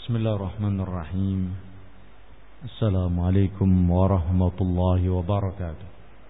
Bismillahirrahmanirrahim. Assalamualaikum warahmatullahi wabarakatuh.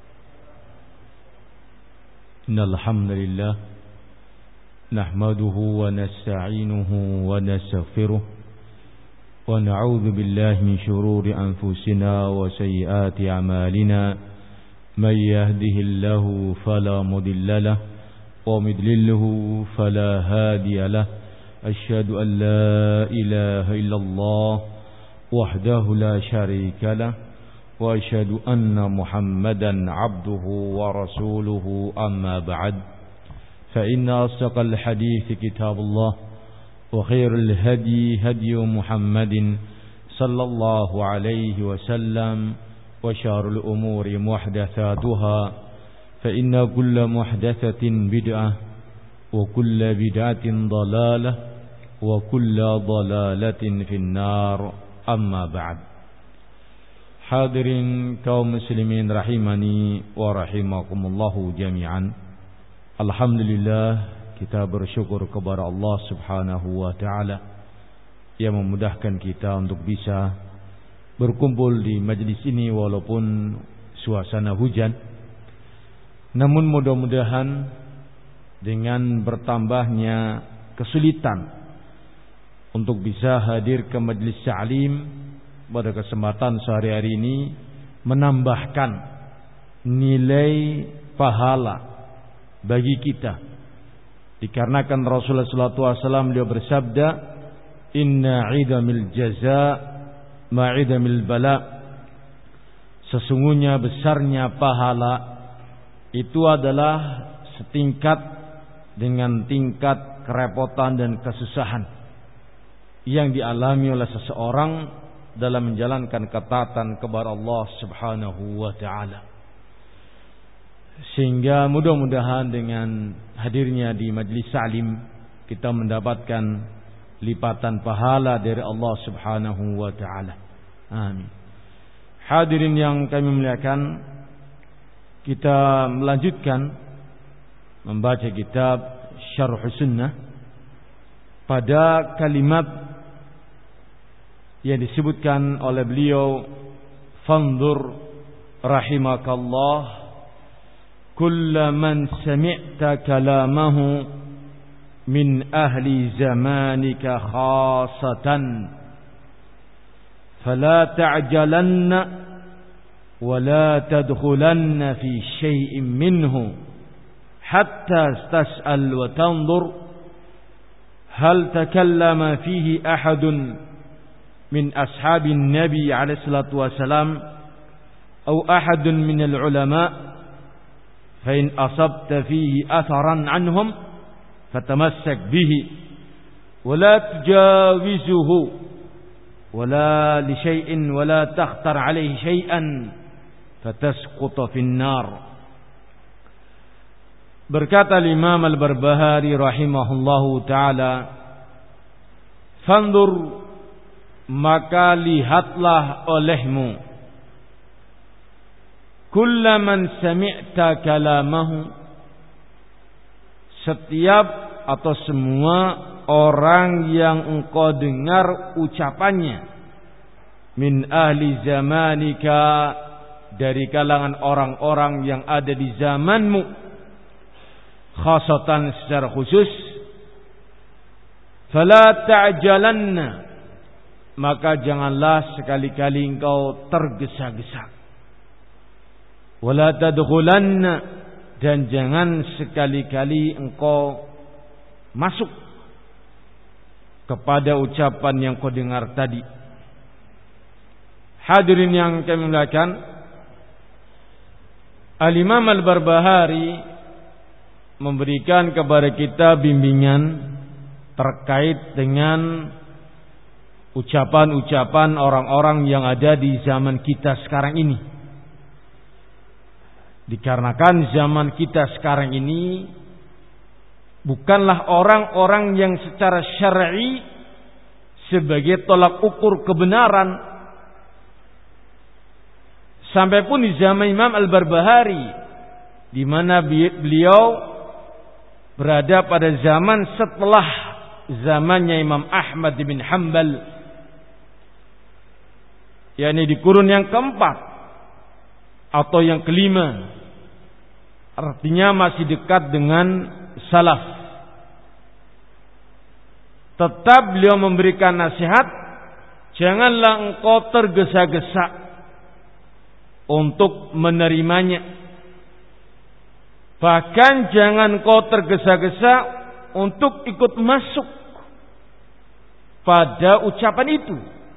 Innal hamdalillah nahmaduhu wa nasta'inuhu wa nastaghfiruh wa na'udzu billahi min shururi anfusina wa sayyiati a'malina. May yahdihillahu fala mudilla lahu wa may yudlilhu fala hadiya lahu. أشهد أن لا إله إلا الله وحده لا شريك له وأشهد أن محمدا عبده ورسوله أما بعد فإن أصدق الحديث كتاب الله وخير الهدي هدي محمد صلى الله عليه وسلم وشر الأمور محدثاتها فإن كل محدثة بدعة وكل بدعة ضلالة وكل ضلالة في النار أما بعد. Hadirin kaum muslimin rahimani wa rahimakumullahu jami'an. Alhamdulillah, kita bersyukur kepada Allah Subhanahu wa taala yang memudahkan kita untuk bisa berkumpul di majlis ini walaupun suasana hujan. Namun mudah-mudahan dengan bertambahnya kesulitan untuk bisa hadir ke majlis ta'lim pada kesempatan sehari-hari ini menambahkan nilai pahala bagi kita, dikarenakan Rasulullah SAW beliau bersabda, inna 'idamil jaza' ma'idamil bala. Sesungguhnya besarnya pahala itu adalah setingkat dengan tingkat kerepotan dan kesusahan yang dialami oleh seseorang dalam menjalankan ketaatan kepada Allah Subhanahu wa taala. Sehingga mudah-mudahan dengan hadirnya di majlis salim kita mendapatkan lipatan pahala dari Allah Subhanahu wa taala. Amin. Hadirin yang kami muliakan, kita melanjutkan membaca kitab Syarh Sunnah pada kalimat yang disebutkan oleh beliau, fanzur rahimakallah kulla man sami'ta kalamahu min ahli zamanika khasatan fala ta'jalanna wa la tadkhulanna fi syai'in minhu hatta tas'al wa tanzur hal takallama fihi ahadun min ashabin Nabi alaihi salatu wasalam atau ahadun min al-ulama fa in asabta fihi atharan anhum fatamassak bihi wa la tujawizuhu wa la li shay'in wa la takhtar alayhi shay'an fatasquta fin nar. Berkata Imam Al-Barbahari rahimahullahu taala, fanzur, maka lihatlah olehmu, kullaman sami'ta kalamahu, setiap atau semua orang yang engkau dengar ucapannya, min ahli zamanika, dari kalangan orang-orang yang ada di zamanmu, khasatan secara khusus, fala ta'jalanna, maka janganlah sekali-kali engkau tergesa-gesa, wala tadkhulanna, dan jangan sekali-kali engkau masuk kepada ucapan yang kau dengar tadi. Hadirin yang kami muliakan, Al-Imam Al-Barbahari memberikan kepada kita bimbingan terkait dengan ucapan-ucapan orang-orang yang ada di zaman kita sekarang ini. Dikarenakan zaman kita sekarang ini bukanlah orang-orang yang secara syar'i sebagai tolak ukur kebenaran. Sampai pun di zaman Imam Al-Barbahari, di mana beliau berada pada zaman setelah zamannya Imam Ahmad bin Hanbal yakni di kurun yang keempat atau yang kelima, artinya masih dekat dengan salaf. Tetap beliau memberikan nasihat, janganlah engkau tergesa-gesa untuk menerimanya. Bahkan jangan engkau tergesa-gesa untuk ikut masuk pada ucapan itu.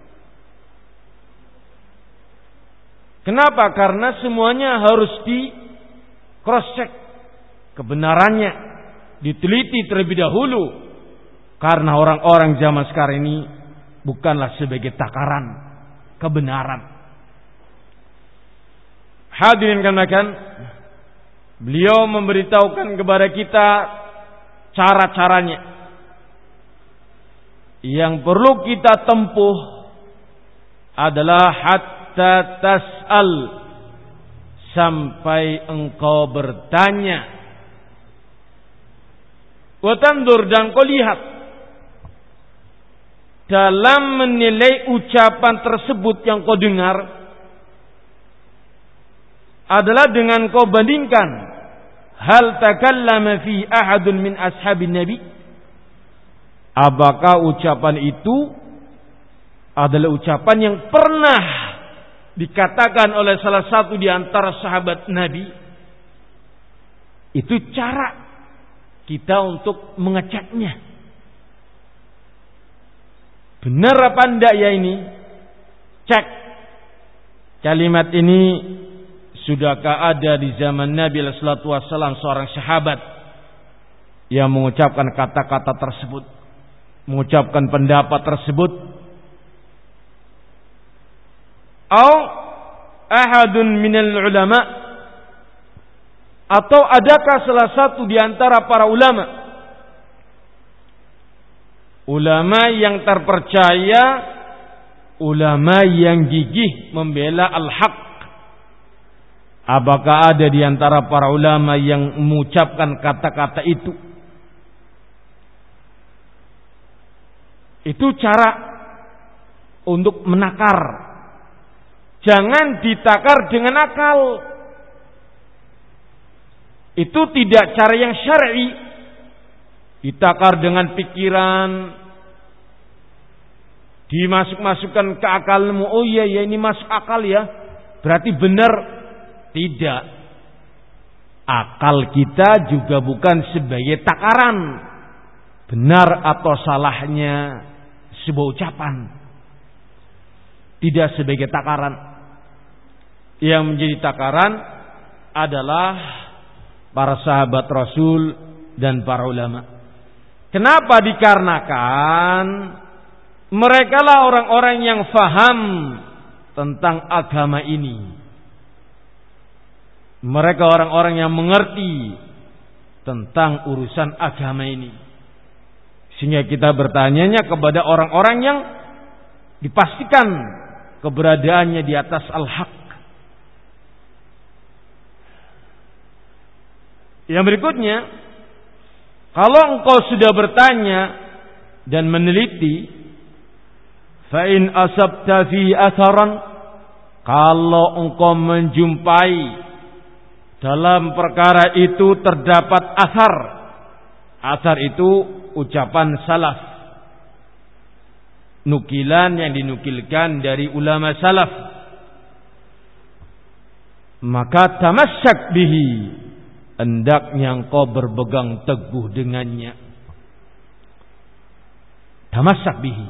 Kenapa? Karena semuanya harus di cross check kebenarannya, diteliti terlebih dahulu. Karena orang-orang zaman sekarang ini bukanlah sebagai takaran kebenaran. Hadirin kalian, beliau memberitahukan kepada kita cara-caranya yang perlu kita tempuh adalah hatta tas'al, sampai engkau bertanya, wa tandur, dan kau lihat dalam menilai ucapan tersebut yang kau dengar adalah dengan kau bandingkan, hal takallama fi ahadun min ashabin nabi, apakah ucapan itu adalah ucapan yang pernah dikatakan oleh salah satu di antara sahabat Nabi. Itu cara kita untuk mengeceknya. Benar apa enggak ya ini? Cek. Kalimat ini sudahkah ada di zaman Nabi sallallahu alaihi wasallam seorang sahabat yang mengucapkan kata-kata tersebut, mengucapkan pendapat tersebut? Atau ahadun minal ulama, atau adakah salah satu di antara para ulama yang terpercaya, ulama yang gigih membela al-haq, apakah ada di antara para ulama yang mengucapkan kata-kata itu? Itu cara untuk menakar. Jangan ditakar dengan akal. Itu tidak cara yang syar'i. Ditakar dengan pikiran, dimasuk-masukkan ke akalmu. Oh iya ya, ini masuk akal ya, berarti benar. Tidak. Akal kita juga bukan sebagai takaran benar atau salahnya sebuah ucapan. Tidak sebagai takaran. Yang menjadi takaran adalah para sahabat Rasul dan para ulama. Kenapa? Dikarenakan mereka lah orang-orang yang faham tentang agama ini. Mereka orang-orang yang mengerti tentang urusan agama ini. Sehingga kita bertanyanya kepada orang-orang yang dipastikan keberadaannya di atas al-haq. Yang berikutnya, kalau engkau sudah bertanya dan meneliti, fa in asabta fi atharan, kalau engkau menjumpai dalam perkara itu terdapat athar. Athar itu ucapan salaf, nukilan yang dinukilkan dari ulama salaf, maka tamassak bihi, hendaknya engkau berpegang teguh dengannya. Tamassak bihi.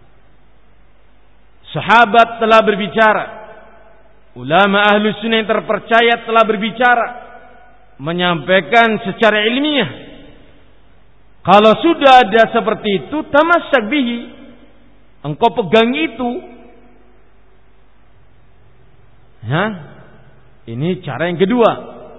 Sahabat telah berbicara, ulama ahlu sunnah yang terpercaya telah berbicara, menyampaikan secara ilmiah. Kalau sudah ada seperti itu, tamassak bihi, engkau pegang itu. Ya, ini cara yang kedua.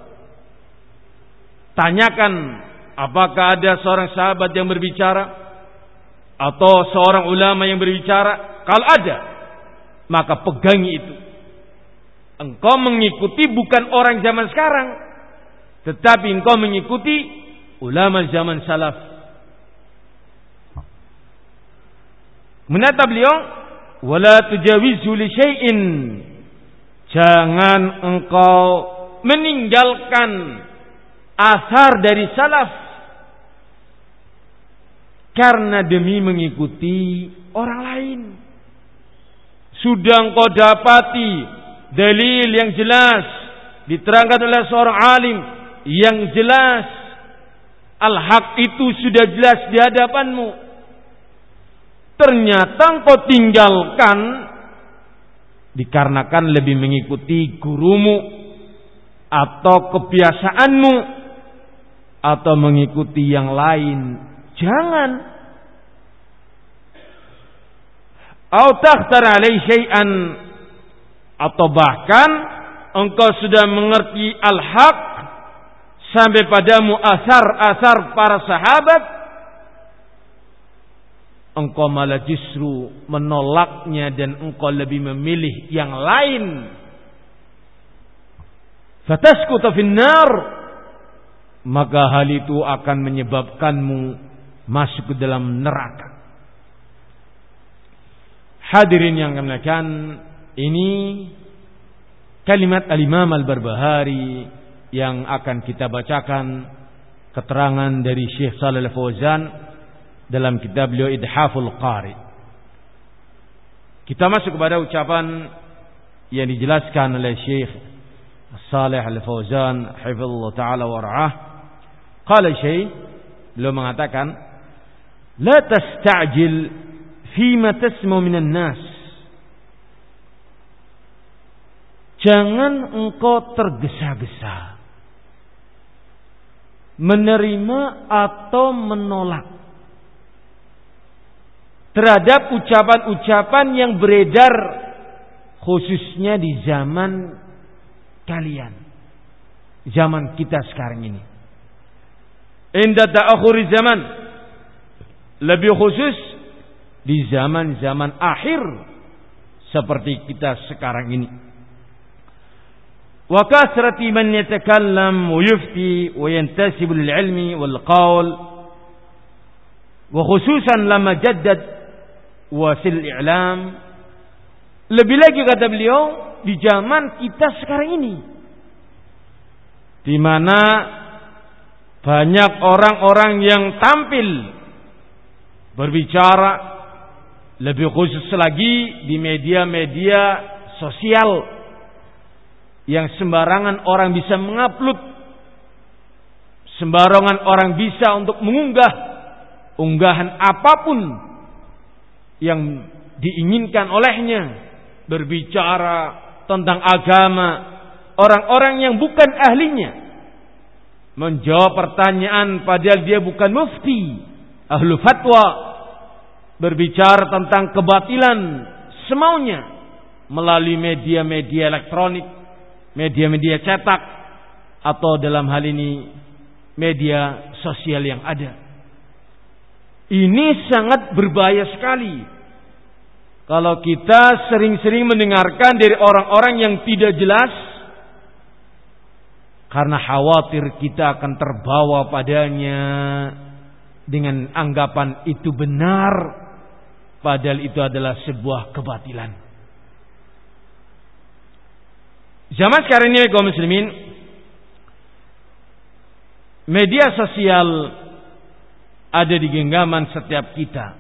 Tanyakan apakah ada seorang sahabat yang berbicara atau seorang ulama yang berbicara. Kalau ada, maka pegangi itu. Engkau mengikuti bukan orang zaman sekarang, tetapi engkau mengikuti ulama zaman salaf. Menata beliau, wala tujawizhu li syai'in. Jangan engkau meninggalkan asar dari salaf karena demi mengikuti orang lain. Sudah engkau dapati dalil yang jelas diterangkan oleh seorang alim yang jelas, al-haq itu sudah jelas di hadapanmu, ternyata engkau tinggalkan dikarenakan lebih mengikuti gurumu atau kebiasaanmu atau mengikuti yang lain. Jangan. Au takhtar alai syai'an, atau bahkan engkau sudah mengerti al-haq sampai padamu asar-asar para sahabat, engkau malah justru menolaknya dan engkau lebih memilih yang lain. Fatasqutu finnar, maka hal itu akan menyebabkanmu masuk ke dalam neraka. Hadirin yang kami muliakan, ini kalimat al-Imam Al-Barbahari yang akan kita bacakan keterangan dari Syekh Shalih Al-Fauzan dalam kitab beliau Idhaful Qari. Kita masuk kepada ucapan yang dijelaskan oleh Syekh Shalih Al-Fauzan hafizallahu taala wa ra'ah. Qala Syekh, beliau mengatakan, la tasta'jil fima tasmu minan nas. Jangan engkau tergesa-gesa menerima atau menolak terhadap ucapan-ucapan yang beredar khususnya di zaman kalian, zaman kita sekarang ini. Inda ta'akhuri zaman, lebih khusus di zaman-zaman akhir seperti kita sekarang ini. Wa kasrati man yatakallam wa yufti wa yantasibu lil ilmi wal qawl, wa khususan lama jaddad wasil i'lam. Lebih lagi kata beliau di zaman kita sekarang ini, di mana banyak orang-orang yang tampil berbicara, lebih khusus lagi di media-media sosial yang sembarangan orang bisa mengupload, sembarangan orang bisa untuk mengunggah unggahan apapun yang diinginkan olehnya, berbicara tentang agama, orang-orang yang bukan ahlinya, menjawab pertanyaan padahal dia bukan mufti, ahlu fatwa, berbicara tentang kebatilan semaunya melalui media-media elektronik, media-media cetak, atau dalam hal ini media sosial yang ada. Ini sangat berbahaya sekali kalau kita sering-sering mendengarkan dari orang-orang yang tidak jelas, karena khawatir kita akan terbawa padanya dengan anggapan itu benar, padahal itu adalah sebuah kebatilan. Zaman sekarang ini kaum muslimin, media sosial ada di genggaman setiap kita.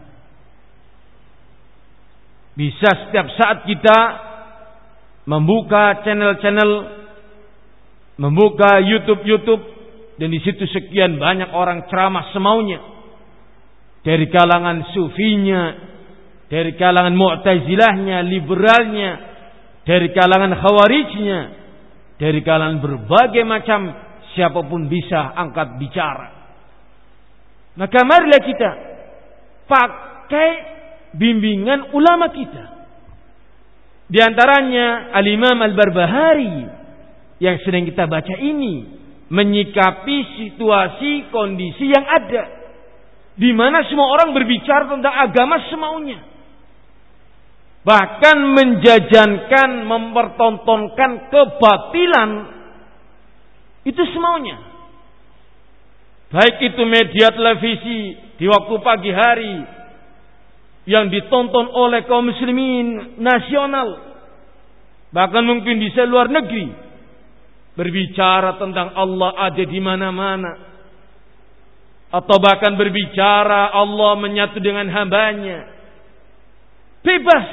Bisa setiap saat kita membuka channel-channel, membuka YouTube, dan di situ sekian banyak orang ceramah semaunya, dari kalangan sufinya, dari kalangan mu'tazilahnya, liberalnya, dari kalangan khawarijnya, dari kalangan berbagai macam, siapapun bisa angkat bicara. Maka marilah kita pakai bimbingan ulama kita. Di antaranya Al-Imam Al-Barbahari yang sedang kita baca ini, menyikapi situasi kondisi yang ada, di mana semua orang berbicara tentang agama semaunya, bahkan menjajankan, mempertontonkan kebatilan itu semaunya. Baik itu media televisi di waktu pagi hari, yang ditonton oleh kaum muslimin nasional, bahkan mungkin di seluar negeri, berbicara tentang Allah ada di mana-mana, atau bahkan berbicara Allah menyatu dengan hambanya. Bebas.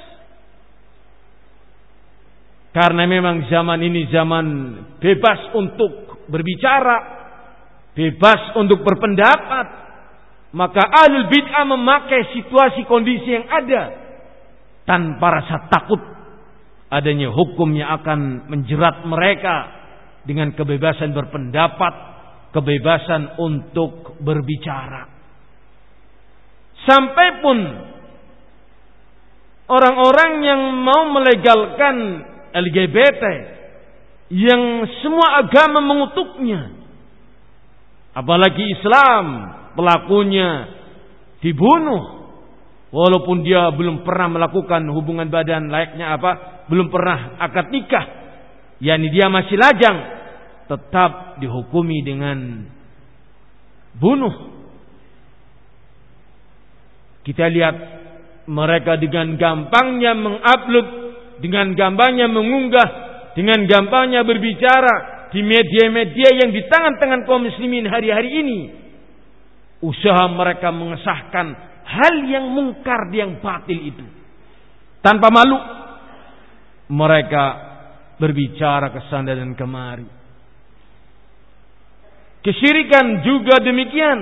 Karena memang zaman ini zaman bebas untuk berbicara, bebas untuk berpendapat. Maka ahlul bid'ah memakai situasi kondisi yang ada tanpa rasa takut adanya hukum yang akan menjerat mereka dengan kebebasan berpendapat, kebebasan untuk berbicara. Sampai pun orang-orang yang mau melegalkan LGBT, yang semua agama mengutuknya, apalagi Islam, pelakunya dibunuh walaupun dia belum pernah melakukan hubungan badan layaknya belum pernah akad nikah, yakni dia masih lajang, tetap dihukumi dengan bunuh. Kita lihat mereka dengan gampangnya mengupload, dengan gampangnya mengunggah, dengan gampangnya berbicara di media-media yang di tangan-tangan kaum muslimin hari-hari ini. Usaha mereka mengesahkan hal yang mungkar, yang batil itu. Tanpa malu mereka berbicara ke sana dan kemari. Kesyirikan juga demikian.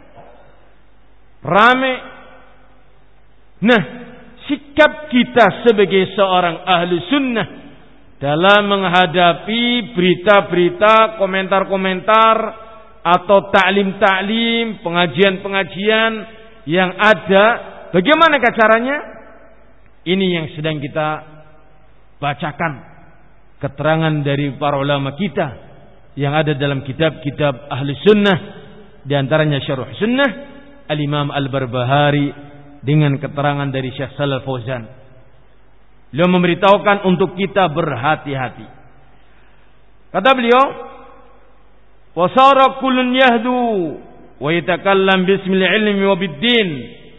Rame. Nah, sikap kita sebagai seorang ahli sunnah dalam menghadapi berita-berita, komentar-komentar, atau ta'lim-ta'lim, pengajian-pengajian yang ada, bagaimana caranya? Ini yang sedang kita bacakan, keterangan dari para ulama kita yang ada dalam kitab-kitab ahli sunnah, di antaranya Syarh Sunnah Al-Imam Al-Barbahari dengan keterangan dari Syekh Shalal Fauzan. Beliau memberitahukan untuk kita berhati-hati. Kata beliau, wasara kullun yahdu wa yatakallam bismil ilmi wa biddin.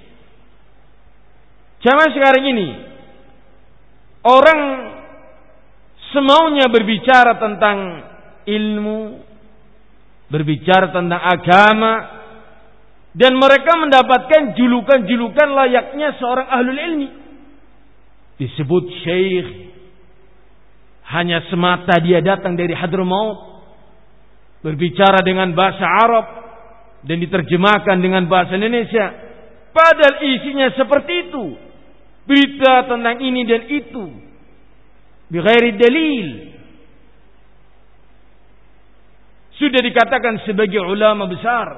Zaman sekarang ini orang semaunya berbicara tentang ilmu, berbicara tentang agama, dan mereka mendapatkan julukan-julukan layaknya seorang ahlul ilmi. Disebut syekh, hanya semata dia datang dari Hadramaut, berbicara dengan bahasa Arab dan diterjemahkan dengan bahasa Indonesia, padahal isinya seperti itu, berita tentang ini dan itu, bighairi dalil. Sudah dikatakan sebagai ulama besar,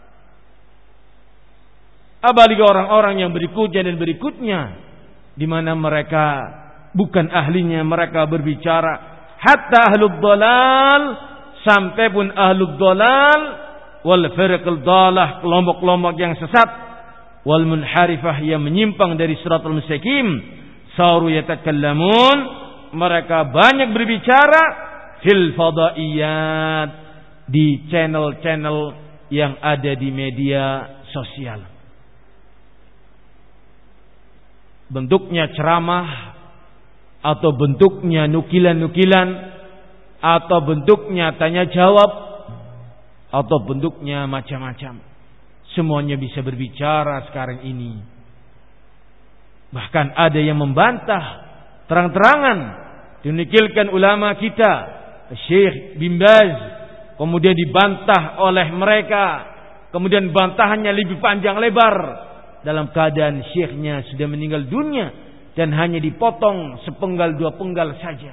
apalagi orang-orang yang berikutnya dan berikutnya, di mana mereka bukan ahlinya, mereka berbicara hatta ahlul dalal, sampai pun ahlul dalal wal firqul dalah, kelompok-kelompok yang sesat, wal munharifah yang menyimpang dari siratal mustaqim, saru yatakallamun, mereka banyak berbicara fil fadaiyat, di channel-channel yang ada di media sosial. Bentuknya ceramah, atau bentuknya nukilan-nukilan, atau bentuknya tanya jawab, atau bentuknya macam-macam. Semuanya bisa berbicara sekarang ini. Bahkan ada yang membantah terang-terangan, dinukilkan ulama kita Syekh bin Baz, kemudian dibantah oleh mereka, kemudian bantahannya lebih panjang lebar, dalam keadaan syekhnya sudah meninggal dunia dan hanya dipotong sepenggal dua penggal saja.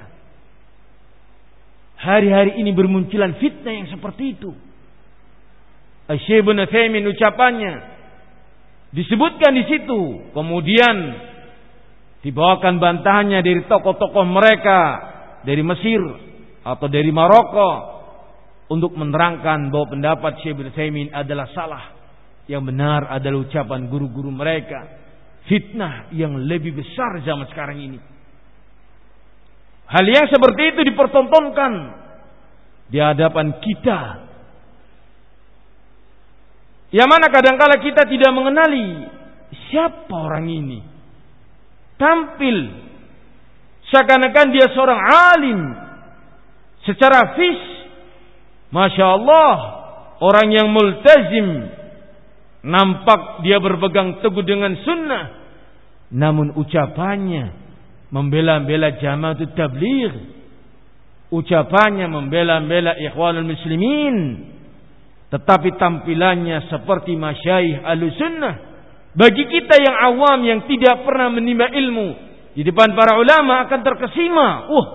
Hari-hari ini bermunculan fitnah yang seperti itu. Syekh Ibnu Utsaimin ucapannya disebutkan di situ, kemudian dibawakan bantahannya dari tokoh-tokoh mereka dari Mesir atau dari Maroko untuk menerangkan bahwa pendapat Syekh Ibnu Utsaimin adalah salah, yang benar adalah ucapan guru-guru mereka. Fitnah yang lebih besar zaman sekarang ini. Hal yang seperti itu dipertontonkan di hadapan kita, yang mana kadangkala kita tidak mengenali siapa orang ini? Tampil seakan-akan dia seorang alim. Secara Masya Allah, orang yang multazim, nampak dia berpegang teguh dengan sunnah, namun ucapannya membela-bela Jamaatul Tabligh, ucapannya membela-bela Ikhwanul Muslimin, tetapi tampilannya seperti masyayikh Ahlussunnah. Bagi kita yang awam, yang tidak pernah menimba ilmu, di depan para ulama akan terkesima.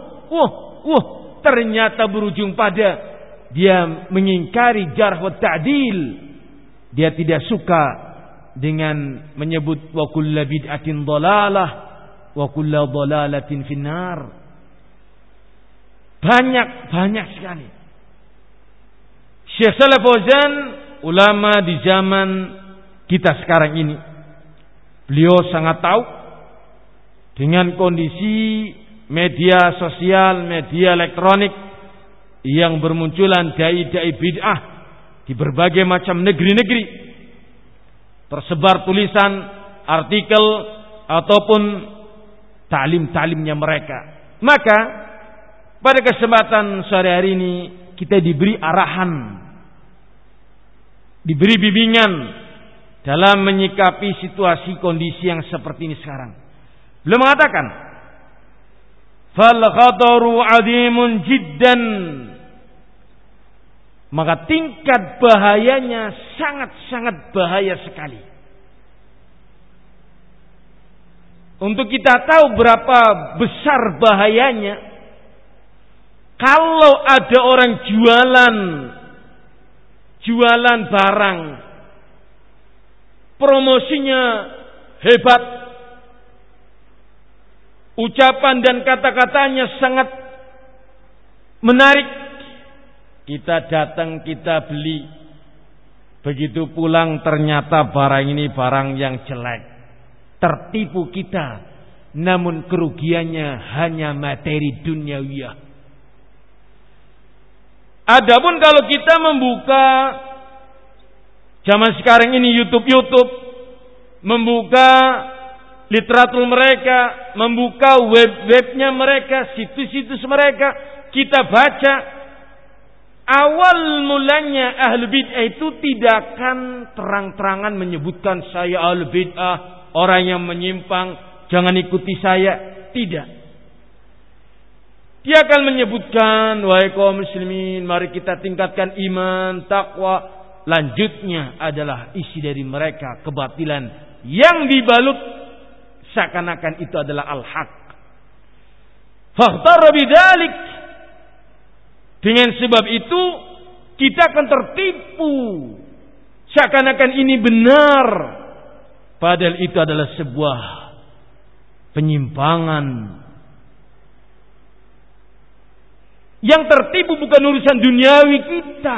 Ternyata berujung pada dia mengingkari jarh wa ta'dil. Dia tidak suka dengan menyebut wa kullu bid'atin dhalalah wa kullu dhalalatin finnar. Banyak sekali. Syekh Shalih Fauzan, ulama di zaman kita sekarang ini, beliau sangat tahu dengan kondisi media sosial, media elektronik yang bermunculan dai-dai bid'ah di berbagai macam negeri-negeri. Tersebar tulisan, artikel, ataupun ta'lim-ta'limnya mereka. Maka pada kesempatan sore hari ini kita diberi arahan, diberi bimbingan dalam menyikapi situasi kondisi yang seperti ini sekarang. Beliau mengatakan, fal khataru adimun jiddan, maka tingkat bahayanya sangat-sangat bahaya sekali. Untuk kita tahu berapa besar bahayanya, kalau ada orang jualan barang, promosinya hebat, ucapan dan kata-katanya sangat menarik, kita datang, kita beli, begitu pulang ternyata barang ini barang yang jelek, tertipu kita, namun kerugiannya hanya materi duniawiyah. Adapun kalau kita membuka zaman sekarang ini YouTube, membuka literatur mereka, membuka web-webnya mereka, situs-situs mereka, kita baca, awal mulanya ahli bid'ah itu tidak akan terang-terangan menyebutkan saya ahli bid'ah, orang yang menyimpang, jangan ikuti saya. Tidak. Dia akan menyebutkan, wahai kaum muslimin, mari kita tingkatkan iman, takwa. Lanjutnya adalah isi dari mereka kebatilan yang dibalut seakan-akan itu adalah al-haq. Fakhtar bidzalik. Dengan sebab itu kita akan tertipu seakan-akan ini benar, padahal itu adalah sebuah penyimpangan. Yang tertipu bukan urusan duniawi kita,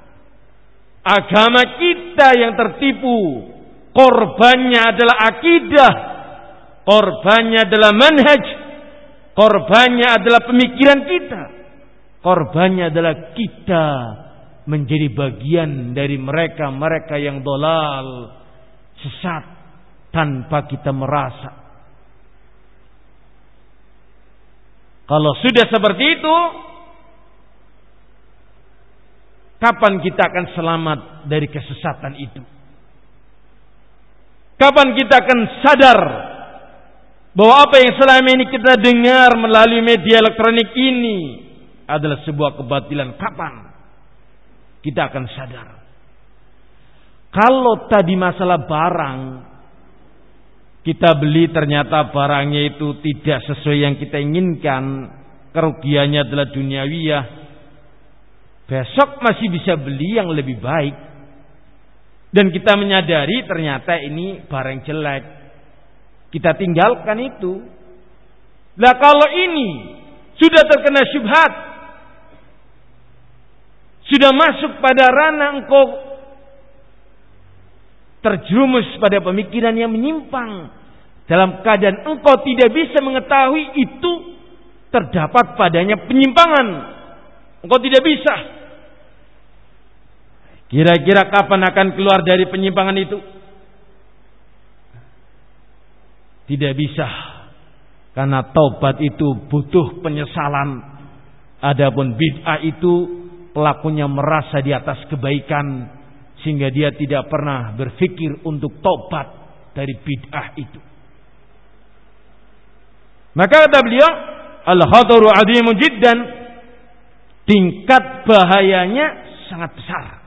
agama kita yang tertipu. Korbannya adalah akidah, korbannya adalah manhaj, korbannya adalah pemikiran kita, korbannya adalah kita menjadi bagian dari mereka yang dolal, sesat tanpa kita merasa. Kalau sudah seperti itu, kapan kita akan selamat dari kesesatan itu? Kapan kita akan sadar bahwa apa yang selama ini kita dengar melalui media elektronik ini adalah sebuah kebatilan? Kapan kita akan sadar? Kalau tadi masalah barang, kita beli ternyata barangnya itu tidak sesuai yang kita inginkan, kerugiannya adalah duniawiyah, besok masih bisa beli yang lebih baik. Dan kita menyadari ternyata ini barang jelek, kita tinggalkan itu. Lah kalau ini sudah terkena syubhat, sudah masuk pada ranah engkau terjerumus pada pemikiran yang menyimpang, dalam keadaan engkau tidak bisa mengetahui itu terdapat padanya penyimpangan, engkau tidak bisa. Kira-kira kapan akan keluar dari penyimpangan itu? Tidak bisa. Karena taubat itu butuh penyesalan. Adapun bid'ah itu pelakunya merasa di atas kebaikan sehingga dia tidak pernah berpikir untuk taubat dari bid'ah itu. Maka kata beliau, al-khataru 'azimun jiddan, tingkat bahayanya sangat besar.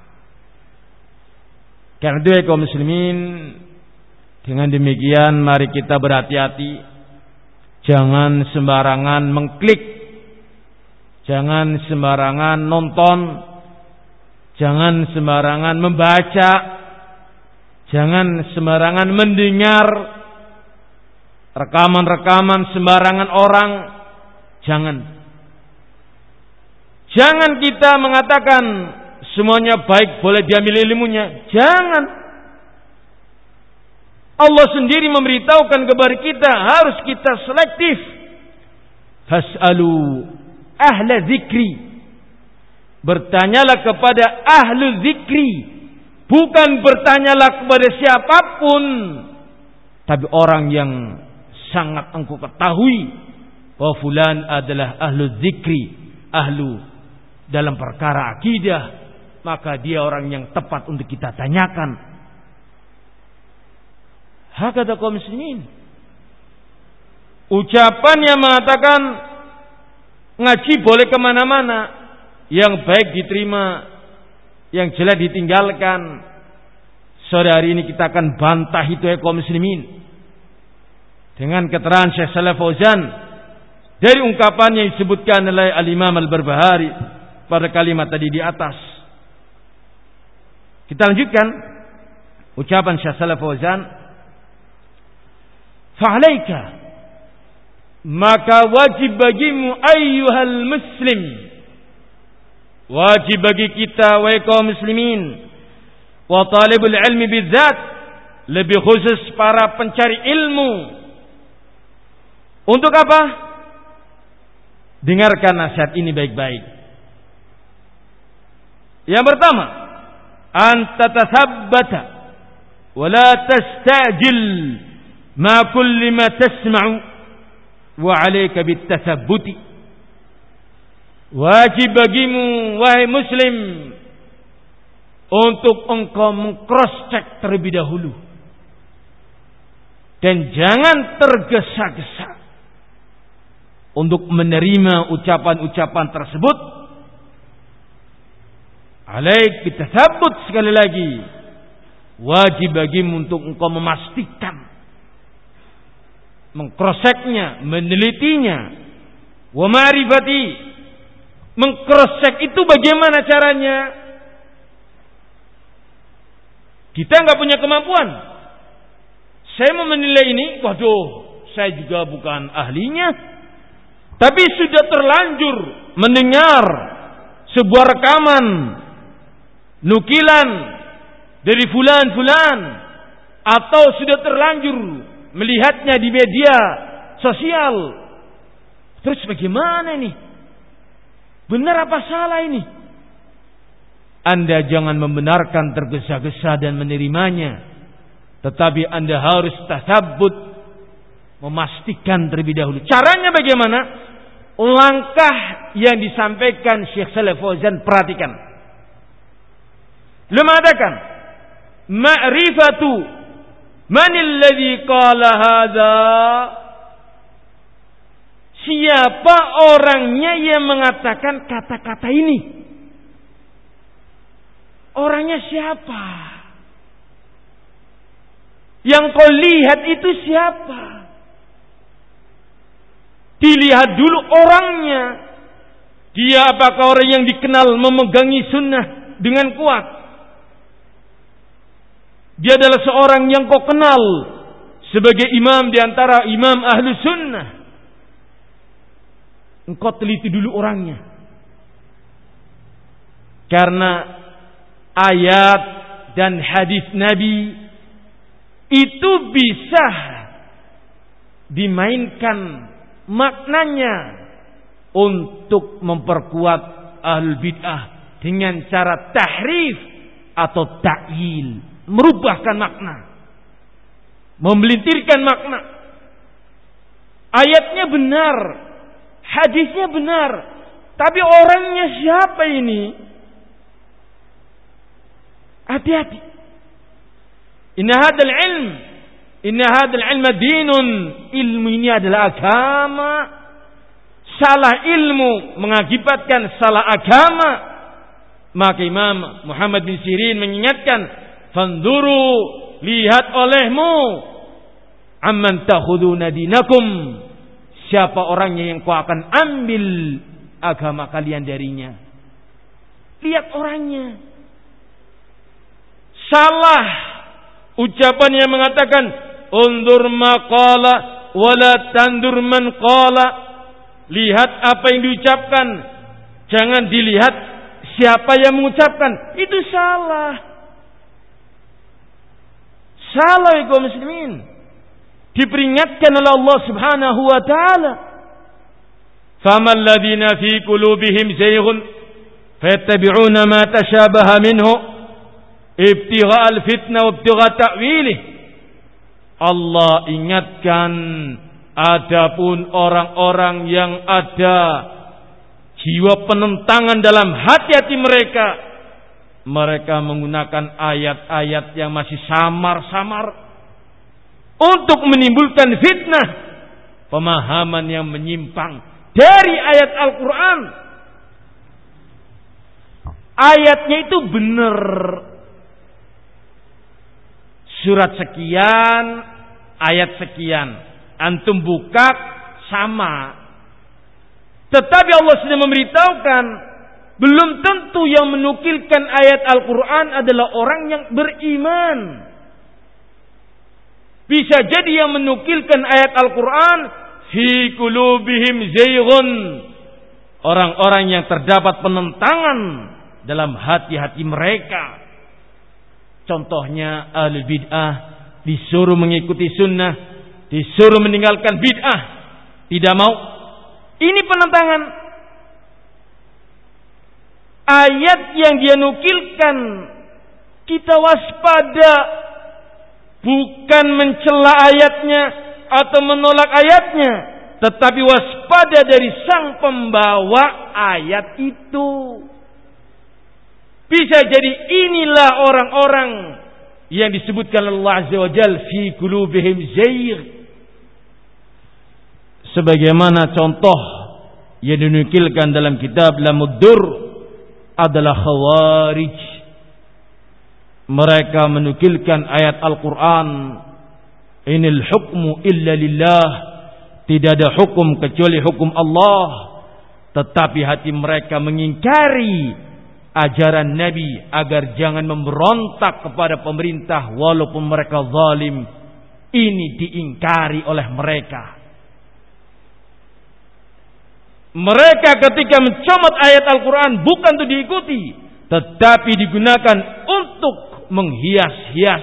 Karena itu kaum muslimin, dengan demikian mari kita berhati-hati, jangan sembarangan mengklik, jangan sembarangan nonton, jangan sembarangan membaca, jangan sembarangan mendengar rekaman-rekaman sembarangan orang. Jangan kita mengatakan semuanya baik, boleh diambil ilmunya. Jangan. Allah sendiri memberitahukan kepada kita harus kita selektif. Fas'alu ahla zikri. Bertanyalah kepada ahlu zikri. Bukan bertanyalah kepada siapapun, tapi orang yang sangat engkau ketahui bahwa fulan adalah ahlu zikri, ahlu dalam perkara akidah, maka dia orang yang tepat untuk kita tanyakan. Hakata kaum muslimin. Ucapan yang mengatakan ngaji boleh kemana-mana, yang baik diterima, yang jelek ditinggalkan. Sore hari ini kita akan bantah itu kaum muslimin dengan keterangan Syekh Shalih Fauzan dari ungkapan yang disebutkan oleh Al-Imam Al-Barbahari pada kalimat tadi di atas. Kita lanjutkan ucapan Syekh Shalih Fauzan, fa'alaika, maka wajib bagimu ayyuhal muslim, wajib bagi kita wahai kaum muslimin, wa talibul ilmi bidzat, lebih khusus para pencari ilmu. Untuk apa? Dengarkan nasihat ini baik-baik. Yang pertama, anta tathabbata wa la tastajil ma kulli ma tasma'u wa 'alaika bitathabbuti. Wajib bagimu wahai muslim untuk engkau meng-cross check terlebih dahulu dan jangan tergesa-gesa untuk menerima ucapan-ucapan tersebut. Alaik bitatsabbut, sekali lagi wajib bagimu untuk engkau memastikan, mengcross-checknya, menelitinya. Wa ma'rifati, mengcross-check itu bagaimana caranya? Kita enggak punya kemampuan. Saya mau menilai ini, waduh, saya juga bukan ahlinya. Tapi sudah terlanjur mendengar sebuah rekaman, nukilan dari fulan-fulan, atau sudah terlanjur melihatnya di media sosial. Terus bagaimana ini? Benar apa salah ini? Anda jangan membenarkan tergesa-gesa dan menerimanya, tetapi Anda harus tatsabbut, memastikan terlebih dahulu. Caranya bagaimana? Langkah yang disampaikan Syekh Shalih Fauzan, perhatikan. Beliau mengatakan, ma'rifatu manil ladzi qala hadza, siapa orangnya yang mengatakan kata-kata ini? Orangnya siapa? Yang kau lihat itu siapa? Dilihat dulu orangnya. Dia apakah orang yang dikenal memegangi sunnah dengan kuat? Dia adalah seorang yang kau kenal sebagai imam di antara imam ahlu sunnah. Engkau teliti dulu orangnya. Karena ayat dan hadis Nabi itu bisa dimainkan maknanya untuk memperkuat ahlul bid'ah dengan cara tahrif atau ta'yil, merubahkan makna, memelintirkan makna. Ayatnya benar, hadisnya benar, tapi orangnya siapa ini? Hati-hati. Inna hadzal ilma dinun. Ilmu ini adalah agama. Salah ilmu mengakibatkan salah agama. Maka Imam Muhammad bin Sirin mengingatkan, "Fanduru, lihat olehmu, amman takhuduna dinakum, siapa orangnya yang kau akan ambil agama kalian darinya." Lihat orangnya. Salah ucapan yang mengatakan undur maqala wala tandur man qala. Lihat apa yang diucapkan, jangan dilihat siapa yang mengucapkan. Itu salah. Salah ya kaum muslimin. Diperingatkan oleh Allah Subhanahu wa taala. Faman ladzina fi qulubihim zayghun fayattabi'una ma tashabaha minhu ibtigha' al-fitnah wa ibtigha' ta'wilih. Allah ingatkan, adapun orang-orang yang ada jiwa penentangan dalam hati-hati mereka, mereka menggunakan ayat-ayat yang masih samar-samar untuk menimbulkan fitnah, pemahaman yang menyimpang dari ayat Al-Quran. Ayatnya itu benar. Surat sekian, ayat sekian. Antum buka sama. Tetapi Allah sudah memberitahukan, belum tentu yang menukilkan ayat Al-Quran adalah orang yang beriman. Bisa jadi yang menukilkan ayat Al-Quran fi qulubihim zayghun, orang-orang yang terdapat penentangan dalam hati-hati mereka. Contohnya ahli bid'ah disuruh mengikuti sunnah, disuruh meninggalkan bid'ah, tidak mau. Ini penentangan. Ayat yang dia nukilkan, kita waspada, bukan mencela ayatnya atau menolak ayatnya, tetapi waspada dari sang pembawa ayat itu. Bisa jadi inilah orang-orang yang disebutkan Allah Azza wa Jalla fi qulubihim zayg. Sebagaimana contoh yang dinukilkan dalam kitab Lamuddur adalah Khawarij. Mereka menukilkan ayat Al-Quran, inil hukmu illa lillah, tidak ada hukum kecuali hukum Allah. Tetapi hati mereka mengingkari ajaran Nabi agar jangan memberontak kepada pemerintah walaupun mereka zalim. Ini diingkari oleh mereka. Mereka ketika mencomot ayat Al-Quran bukan untuk diikuti, tetapi digunakan untuk menghias-hias,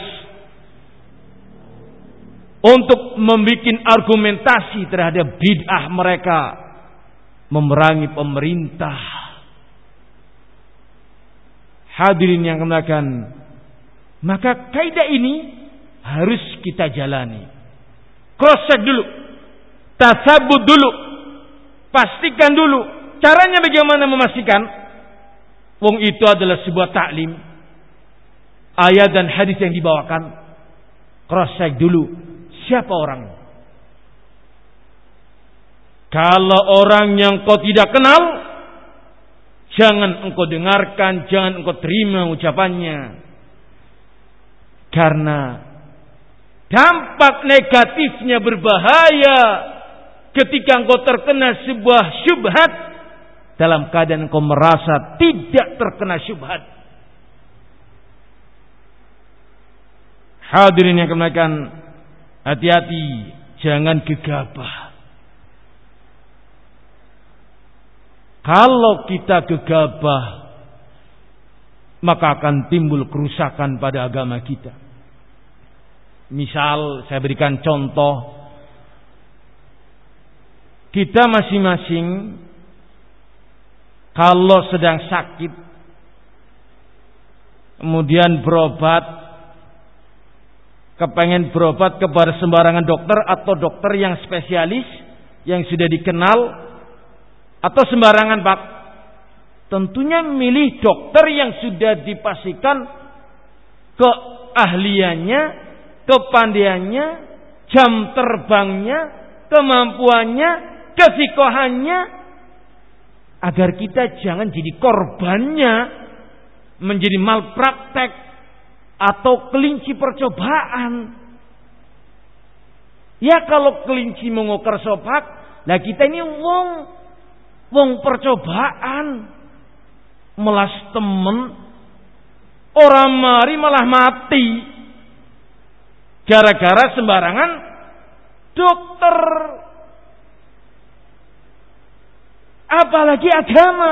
untuk membuat argumentasi terhadap bid'ah mereka, memerangi pemerintah. Hadirin yang kemuliaan, maka kaidah ini harus kita jalani. Cross check dulu, tasabbut dulu, pastikan dulu. Caranya bagaimana memastikan? Wong itu adalah sebuah taklim, ayat dan hadis yang dibawakan. Cross check dulu, siapa orangnya. Kalau orang yang kau tidak kenal, jangan engkau dengarkan, jangan engkau terima ucapannya. Karena dampak negatifnya berbahaya ketika engkau terkena sebuah syubhat dalam keadaan engkau merasa tidak terkena syubhat. Hadirin yang kemuliaan, hati-hati, jangan gegabah. Kalau kita gegabah, maka akan timbul kerusakan pada agama kita. Misal, saya berikan contoh. Kita masing-masing kalau sedang sakit, kemudian berobat, kepengen berobat kepada sembarangan dokter atau dokter yang spesialis, yang sudah dikenal atau sembarangan Pak? Tentunya milih dokter yang sudah dipastikan keahliannya, kepandaiannya, jam terbangnya, kemampuannya, kefikohannya, agar kita jangan jadi korbannya, menjadi malpraktek atau kelinci percobaan. Ya kalau kelinci mengukir sopak, lah kita ini wong percobaan, melas temen, orang mari malah mati gara-gara sembarangan dokter. Apalagi agama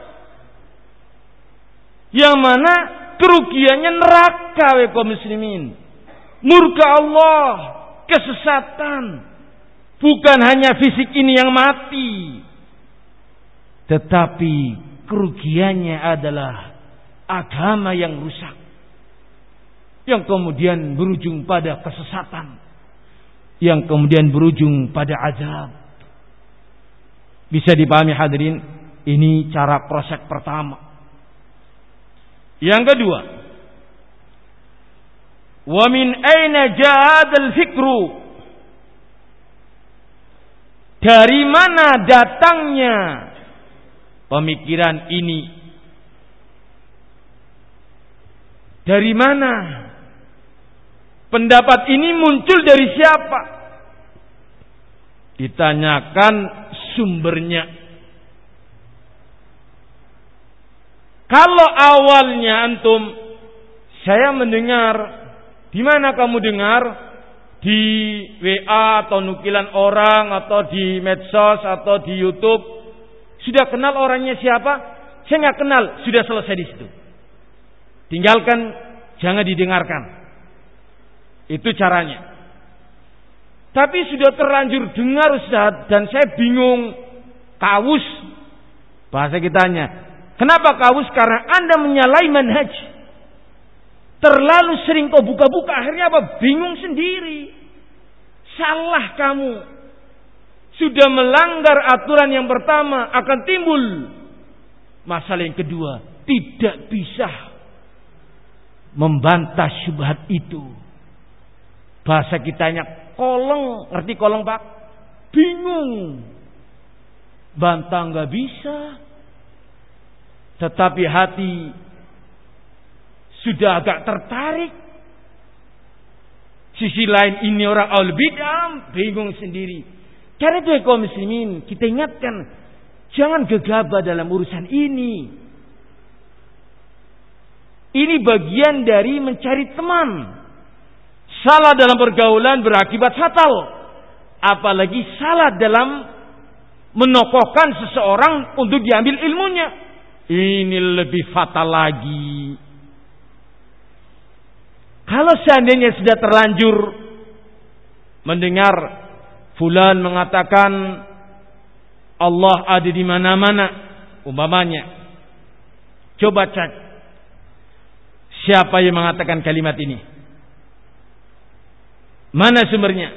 yang mana kerugiannya neraka kaum muslimin, murka Allah, kesesatan. Bukan hanya fisik ini yang mati, tetapi kerugiannya adalah agama yang rusak, yang kemudian berujung pada kesesatan, yang kemudian berujung pada azab. Bisa dipahami hadirin, ini cara proses pertama. Yang kedua, wa min aina ja'al fikru? Dari mana datangnya pemikiran ini? Dari mana pendapat ini muncul, dari siapa? Ditanyakan sumbernya. Kalau awalnya antum, saya mendengar, di mana kamu dengar? Di WA atau nukilan orang atau di medsos atau di YouTube. Sudah kenal orangnya siapa? Saya nggak kenal, sudah selesai di situ. Tinggalkan, jangan didengarkan. Itu caranya. Tapi sudah terlanjur dengar Ustaz, dan saya bingung, kawus. Bahasa kitanya. Kenapa kawus? Karena Anda menyalahi manhaj. Terlalu sering kau buka-buka, akhirnya apa? Bingung sendiri. Salah kamu. Sudah melanggar aturan yang pertama, akan timbul masalah yang kedua. Tidak bisa membantah syubhat itu. Bahasa kitanya kolong, ngerti kolong Pak? Bingung, bantah nggak bisa, tetapi hati sudah agak tertarik. Sisi lain ini orang ahlul bid'ah, bingung sendiri. Karena itu kaum muslimin, kita ingatkan, jangan gegabah dalam urusan ini. Ini bagian dari mencari teman. Salah dalam pergaulan berakibat fatal. Apalagi salah dalam menokohkan seseorang untuk diambil ilmunya. Ini lebih fatal lagi. Kalau seandainya sudah terlanjur mendengar fulan mengatakan Allah ada di mana-mana, umpamanya, coba cek siapa yang mengatakan kalimat ini. Mana sumbernya?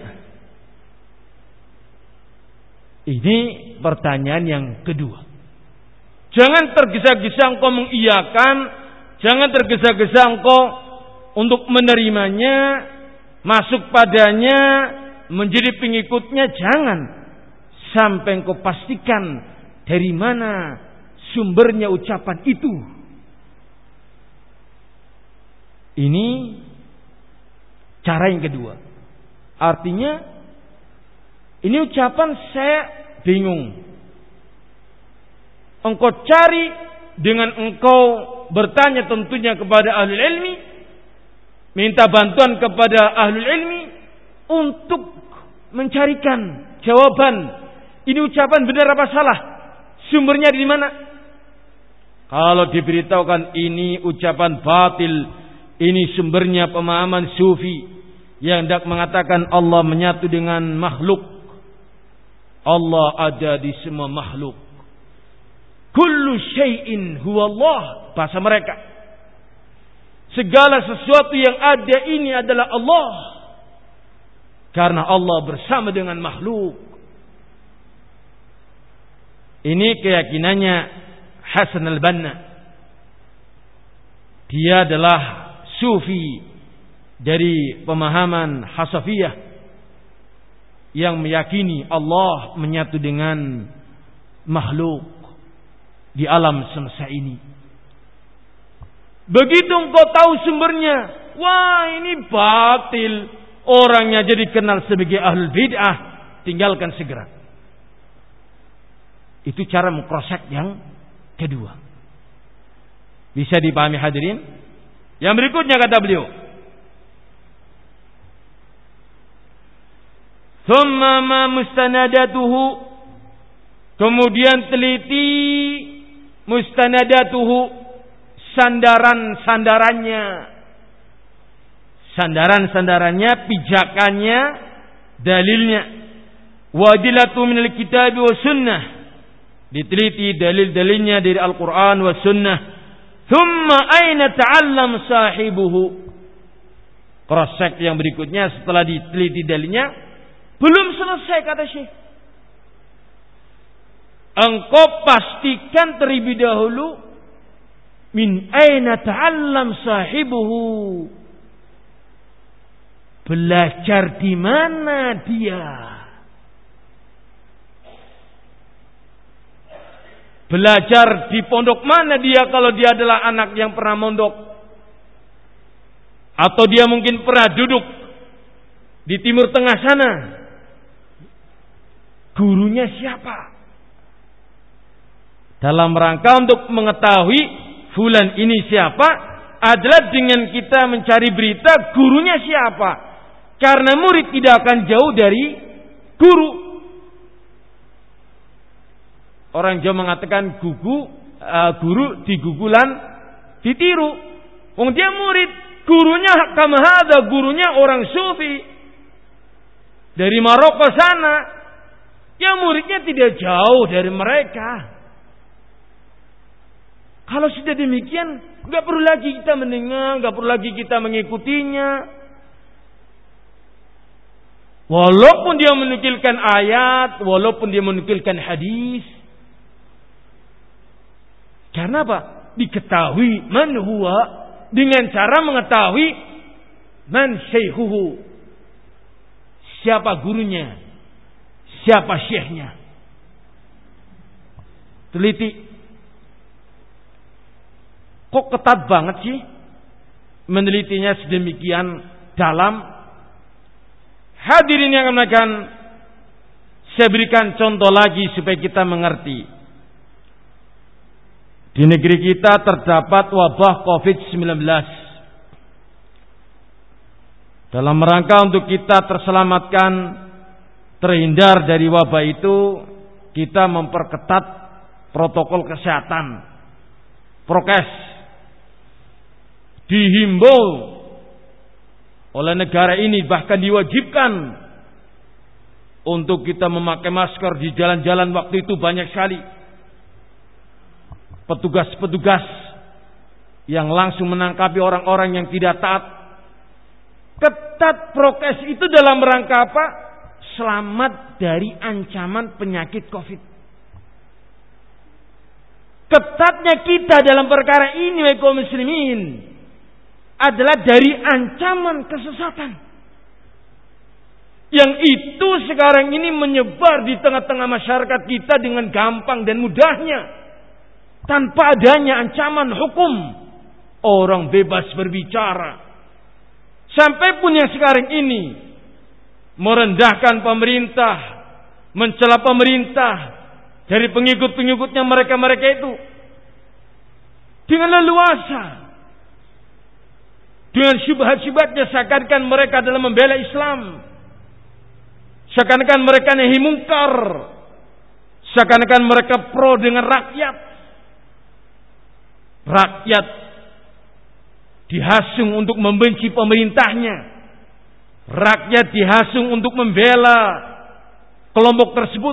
Ini pertanyaan yang kedua. Jangan tergesa-gesa engkau mengiyakan, jangan tergesa-gesa engkau untuk menerimanya, masuk padanya, menjadi pengikutnya. Jangan sampai engkau pastikan dari mana sumbernya ucapan itu. Ini cara yang kedua. Artinya ini ucapan saya bingung. Engkau cari dengan engkau bertanya tentunya kepada ahlul ilmi, minta bantuan kepada ahlul ilmi untuk mencarikan jawaban. Ini ucapan benar apa salah? Sumbernya di mana? Kalau diberitahukan ini ucapan batil, ini sumbernya pemahaman sufi yang hendak mengatakan Allah menyatu dengan makhluk. Allah ada di semua makhluk. Kullu syai'in huwa Allah, bahasa mereka. Segala sesuatu yang ada ini adalah Allah. Karena Allah bersama dengan makhluk. Ini keyakinannya Hasan al-Banna. Dia adalah sufi dari pemahaman Hasafiyah yang meyakini Allah menyatu dengan makhluk di alam semesta ini. Begitu engkau tahu sumbernya, wah ini batil, orangnya jadi kenal sebagai ahlul bid'ah, tinggalkan segera. Itu cara mengkrosak yang kedua. Bisa dipahami hadirin? Yang berikutnya kata beliau, thumma ma mustanadatuhu, kemudian teliti mustanadatuhu, sandaran-sandarannya, pijakannya, dalilnya. Wadilatu minal kitab wa sunnah, diteliti dalil-dalilnya dari Al-Quran wa sunnah. Thumma aina ta'allam sahibuhu, cross-check yang berikutnya setelah diteliti dalilnya, belum selesai kata Syekh. Engkau pastikan terlebih dahulu min aina ta'allam sahibuhu, belajar di mana dia, belajar di pondok mana dia, kalau dia adalah anak yang pernah mondok, atau dia mungkin pernah duduk di Timur Tengah sana. Gurunya siapa? Dalam rangka untuk mengetahui fulan ini siapa adalah dengan kita mencari berita gurunya siapa. Karena murid tidak akan jauh dari guru. Orang Jawa mengatakan guru digugulan ditiru. Wong dia murid, gurunya kamahada, gurunya orang sufi dari Maroko sana. Ya muridnya tidak jauh dari mereka. Kalau sudah demikian, nggak perlu lagi kita mendengar, nggak perlu lagi kita mengikutinya. Walaupun dia menukilkan ayat, walaupun dia menukilkan hadis. Karena apa? Diketahui man huwa, dengan cara mengetahui man syaikhuhu, siapa gurunya, siapa syekhnya. Teliti. Kok ketat banget sih menelitinya sedemikian dalam? Hadirin yang akan saya berikan contoh lagi supaya kita mengerti. Di negeri kita terdapat wabah COVID-19. Dalam rangka untuk kita terselamatkan, terhindar dari wabah itu, kita memperketat protokol kesehatan, prokes. Dihimbau oleh negara ini, bahkan diwajibkan untuk kita memakai masker di jalan-jalan. Waktu itu banyak sekali petugas-petugas yang langsung menangkapi orang-orang yang tidak taat. Ketat prokes itu dalam rangka apa? Selamat dari ancaman penyakit COVID. Ketatnya kita dalam perkara ini, wahai kaum muslimin, adalah dari ancaman kesesatan yang itu sekarang ini menyebar di tengah-tengah masyarakat kita dengan gampang dan mudahnya, tanpa adanya ancaman hukum. Orang bebas berbicara. Sampai pun yang sekarang ini merendahkan pemerintah, mencela pemerintah dari pengikut-pengikutnya mereka-mereka itu dengan leluasa. Dengan syubhat-syubhatnya, seakan-akan mereka dalam membela Islam, seakan-akan mereka nahi mungkar, seakan-akan mereka pro dengan rakyat. Rakyat dihasung untuk membenci pemerintahnya, rakyat dihasung untuk membela kelompok tersebut.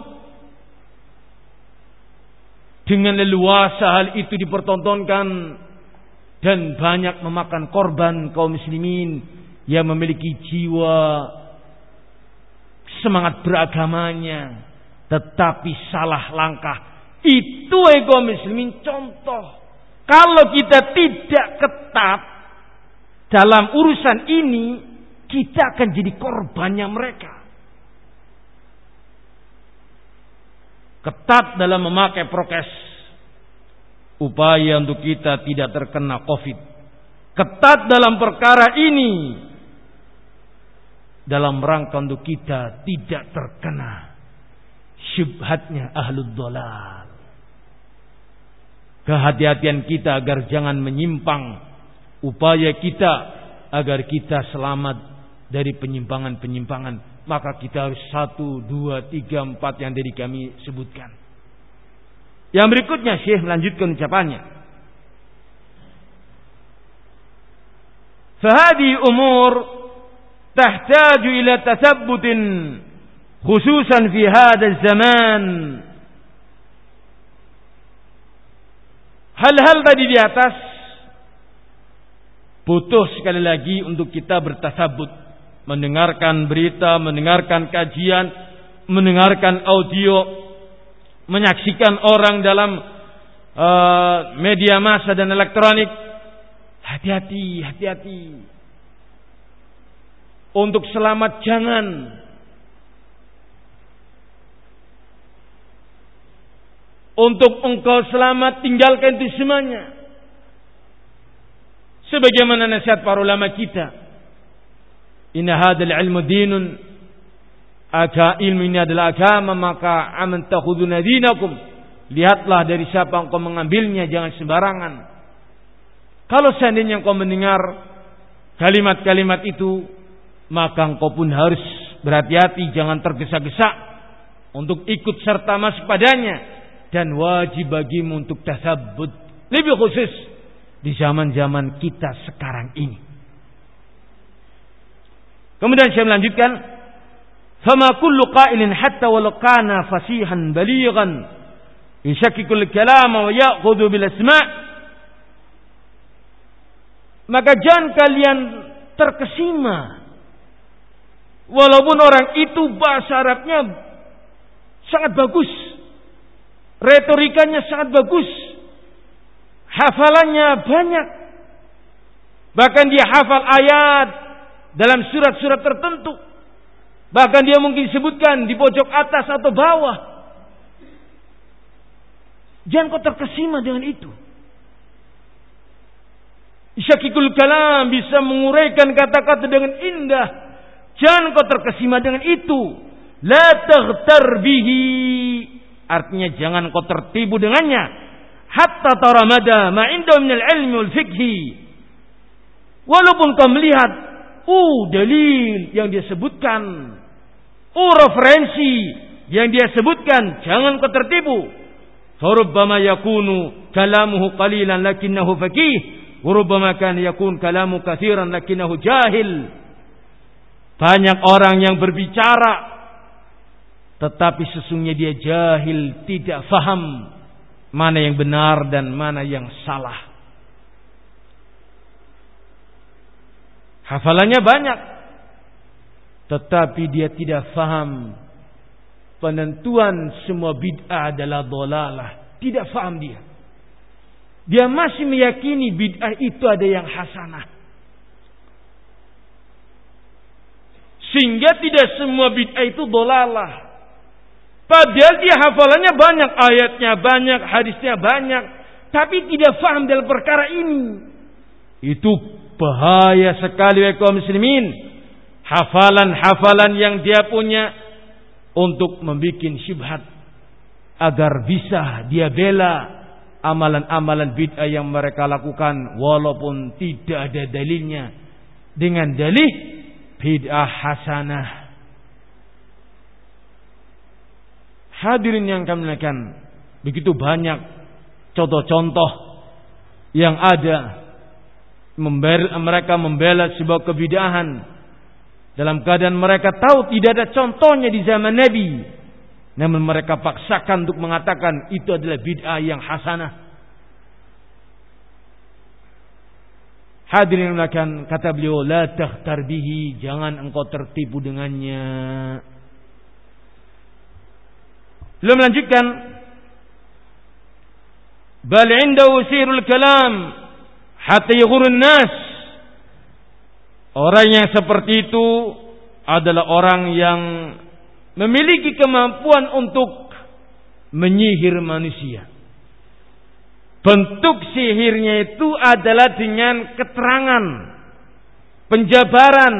Dengan leluasa hal itu dipertontonkan dan banyak memakan korban kaum muslimin yang memiliki jiwa semangat beragamanya, tetapi salah langkah, Itu ego muslimin contoh. Kalau kita tidak ketat dalam urusan ini, kita akan jadi korbannya mereka. Ketat dalam memakai prokes, upaya untuk kita tidak terkena COVID. Ketat dalam perkara ini, dalam rangka untuk kita tidak terkena syubhatnya ahlud dhalal. Kehati-hatian kita agar jangan menyimpang, upaya kita agar kita selamat dari penyimpangan-penyimpangan. Maka kita harus 1, 2, 3, 4 yang tadi kami sebutkan. Yang berikutnya Syekh melanjutkan ucapannya. Fahadi umur tahtaju ila tathabbutin khususan fi hadzal zaman. Hal-hal tadi di atas butuh sekali lagi untuk kita bertasabbut, mendengarkan berita, mendengarkan kajian, mendengarkan audio, menyaksikan orang dalam media massa dan elektronik. Hati-hati, hati-hati. Untuk selamat jangan. Untuk engkau selamat tinggalkan itu semuanya. Sebagaimana nasihat para ulama kita. Inna hadzal ilmu dinun. Ilmu ini adalah agama, maka aman takhuduna dinakum. Lihatlah dari siapa engkau mengambilnya, jangan sembarangan. Kalau seandainya engkau mendengar kalimat-kalimat itu, maka engkau pun harus berhati-hati, jangan tergesa-gesa untuk ikut serta masuk padanya. Dan wajib bagimu untuk tasabbut, lebih khusus di zaman-zaman kita sekarang ini. Kemudian saya melanjutkan, fama kullu qailin hatta walau kana fasihan balighan yashakikul kalam wa ya'khudhu bil asma'. Maka jangan kalian terkesima walaupun orang itu bahasa Arabnya sangat bagus, retorikanya sangat bagus, hafalannya banyak, bahkan dia hafal ayat dalam surat-surat tertentu, bahkan dia mungkin sebutkan di pojok atas atau bawah. Jangan kau terkesima dengan itu. Isyakikul kalam, bisa menguraikan kata-kata dengan indah. Jangan kau terkesima dengan itu. La taghtar bihi, artinya jangan kau tertibu dengannya. Hatta taramada ma indahu minal ilmi wal fiqhi. Walaupun kau melihat dalil yang dia sebutkan, referensi yang dia sebutkan, jangan kau tertibu. Farubbama yakunu kalamuhu qalilan lakinnahu faqih, wa rubbama kan yakun kalamu katsiran lakinnahu jahil. Banyak orang yang berbicara tetapi sesungguhnya dia jahil, tidak faham mana yang benar dan mana yang salah. Hafalannya banyak, tetapi dia tidak faham penentuan semua bid'ah adalah dhalalah. Tidak faham dia. Dia masih meyakini bid'ah itu ada yang hasanah. Sehingga tidak semua bid'ah itu dhalalah. Padahal dia hafalannya banyak, ayatnya banyak, hadisnya banyak, tapi tidak faham dalam perkara ini. Itu bahaya sekali kaum muslimin. Hafalan-hafalan yang dia punya untuk membuat syubhat agar bisa dia bela amalan-amalan bid'ah yang mereka lakukan walaupun tidak ada dalilnya dengan dalih bid'ah hasanah. Hadirin yang kami muliakan, begitu banyak contoh-contoh yang ada mereka membela sebuah kebid'ahan dalam keadaan mereka tahu tidak ada contohnya di zaman Nabi, namun mereka paksakan untuk mengatakan itu adalah bid'ah yang hasanah. Hadirin yang muliakan, kata beliau, la takhtar bihi, jangan engkau tertipu dengannya. Beliau melanjutkan, bal indahu sirul kalam hatta yughurun nas. Orang yang seperti itu adalah orang yang memiliki kemampuan untuk menyihir manusia. Bentuk sihirnya itu adalah dengan keterangan, penjabaran.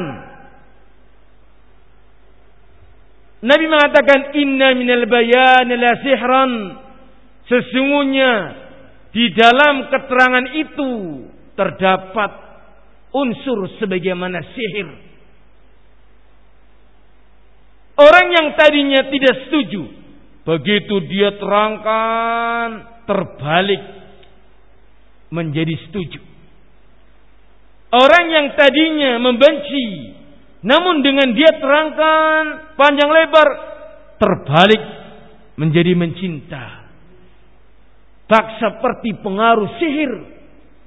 Nabi mengatakan inna minal bayan la sihran. Sesungguhnya di dalam keterangan itu terdapat unsur sebagaimana sihir. Orang yang tadinya tidak setuju, begitu dia terangkan, terbalik menjadi setuju. Orang yang tadinya membenci, namun dengan dia terangkan panjang lebar, terbalik menjadi mencinta. Tak seperti pengaruh sihir.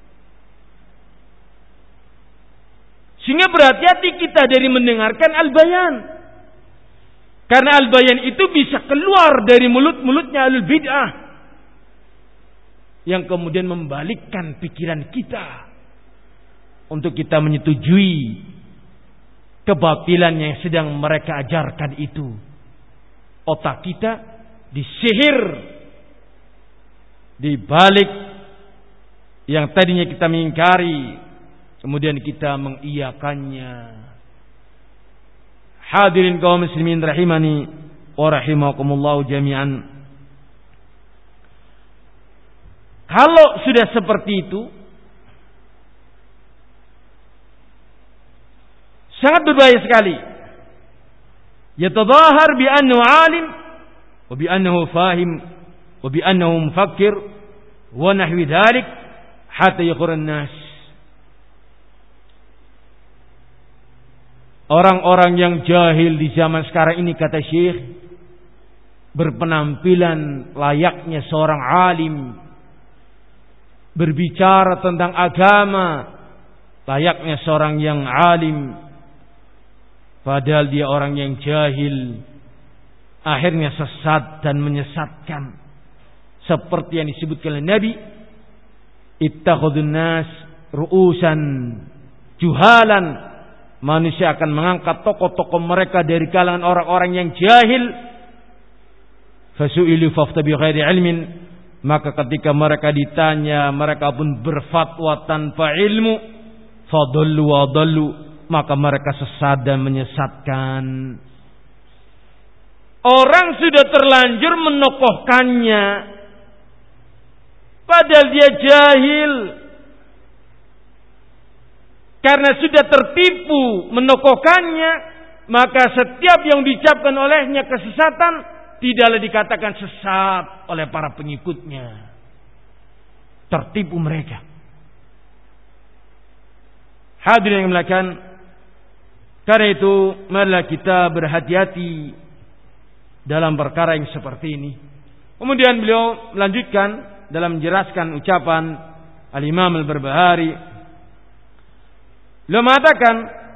Sehingga berhati-hati kita dari mendengarkan al-bayan. Karena al-bayan itu bisa keluar dari mulut-mulutnya ahlul bid'ah. Yang kemudian membalikkan pikiran kita. Untuk kita menyetujui kebatilan yang sedang mereka ajarkan itu. Otak kita disihir. Dibalik yang tadinya kita mengingkari, kemudian kita mengiyakannya. Hadirin kaum muslimin rahimani wa rahimakumullah jami'an. Kalau sudah seperti itu, sangat berbahaya sekali. Yatadhahar bi annahu alim wa bi annahu fahim wa bi annahu mufakkir wa nahwi dhalik hatta yakhurun nas. Orang-orang yang jahil di zaman sekarang ini, kata Syekh, berpenampilan layaknya seorang alim, berbicara tentang agama layaknya seorang yang alim, padahal dia orang yang jahil. Akhirnya sesat dan menyesatkan, seperti yang disebutkan oleh Nabi, ittakhadun nas ru'usan juhalan. Manusia akan mengangkat tokoh-tokoh mereka dari kalangan orang-orang yang jahil. Fasu'ilu fafta bi ghairi ilmin. Maka ketika mereka ditanya, mereka pun berfatwa tanpa ilmu. Fadallu wa dallu. Maka mereka sesat dan menyesatkan. Orang sudah terlanjur menokohkannya, padahal dia jahil. Karena sudah tertipu menokohkannya, maka setiap yang diucapkan olehnya kesesatan tidaklah dikatakan sesat oleh para pengikutnya. Tertipu mereka. Hadirin yang dimuliakan, karena itu marilah kita berhati-hati dalam perkara yang seperti ini. Kemudian beliau melanjutkan dalam menjelaskan ucapan Al-Imam Al-Barbahari. Beliau mengatakan,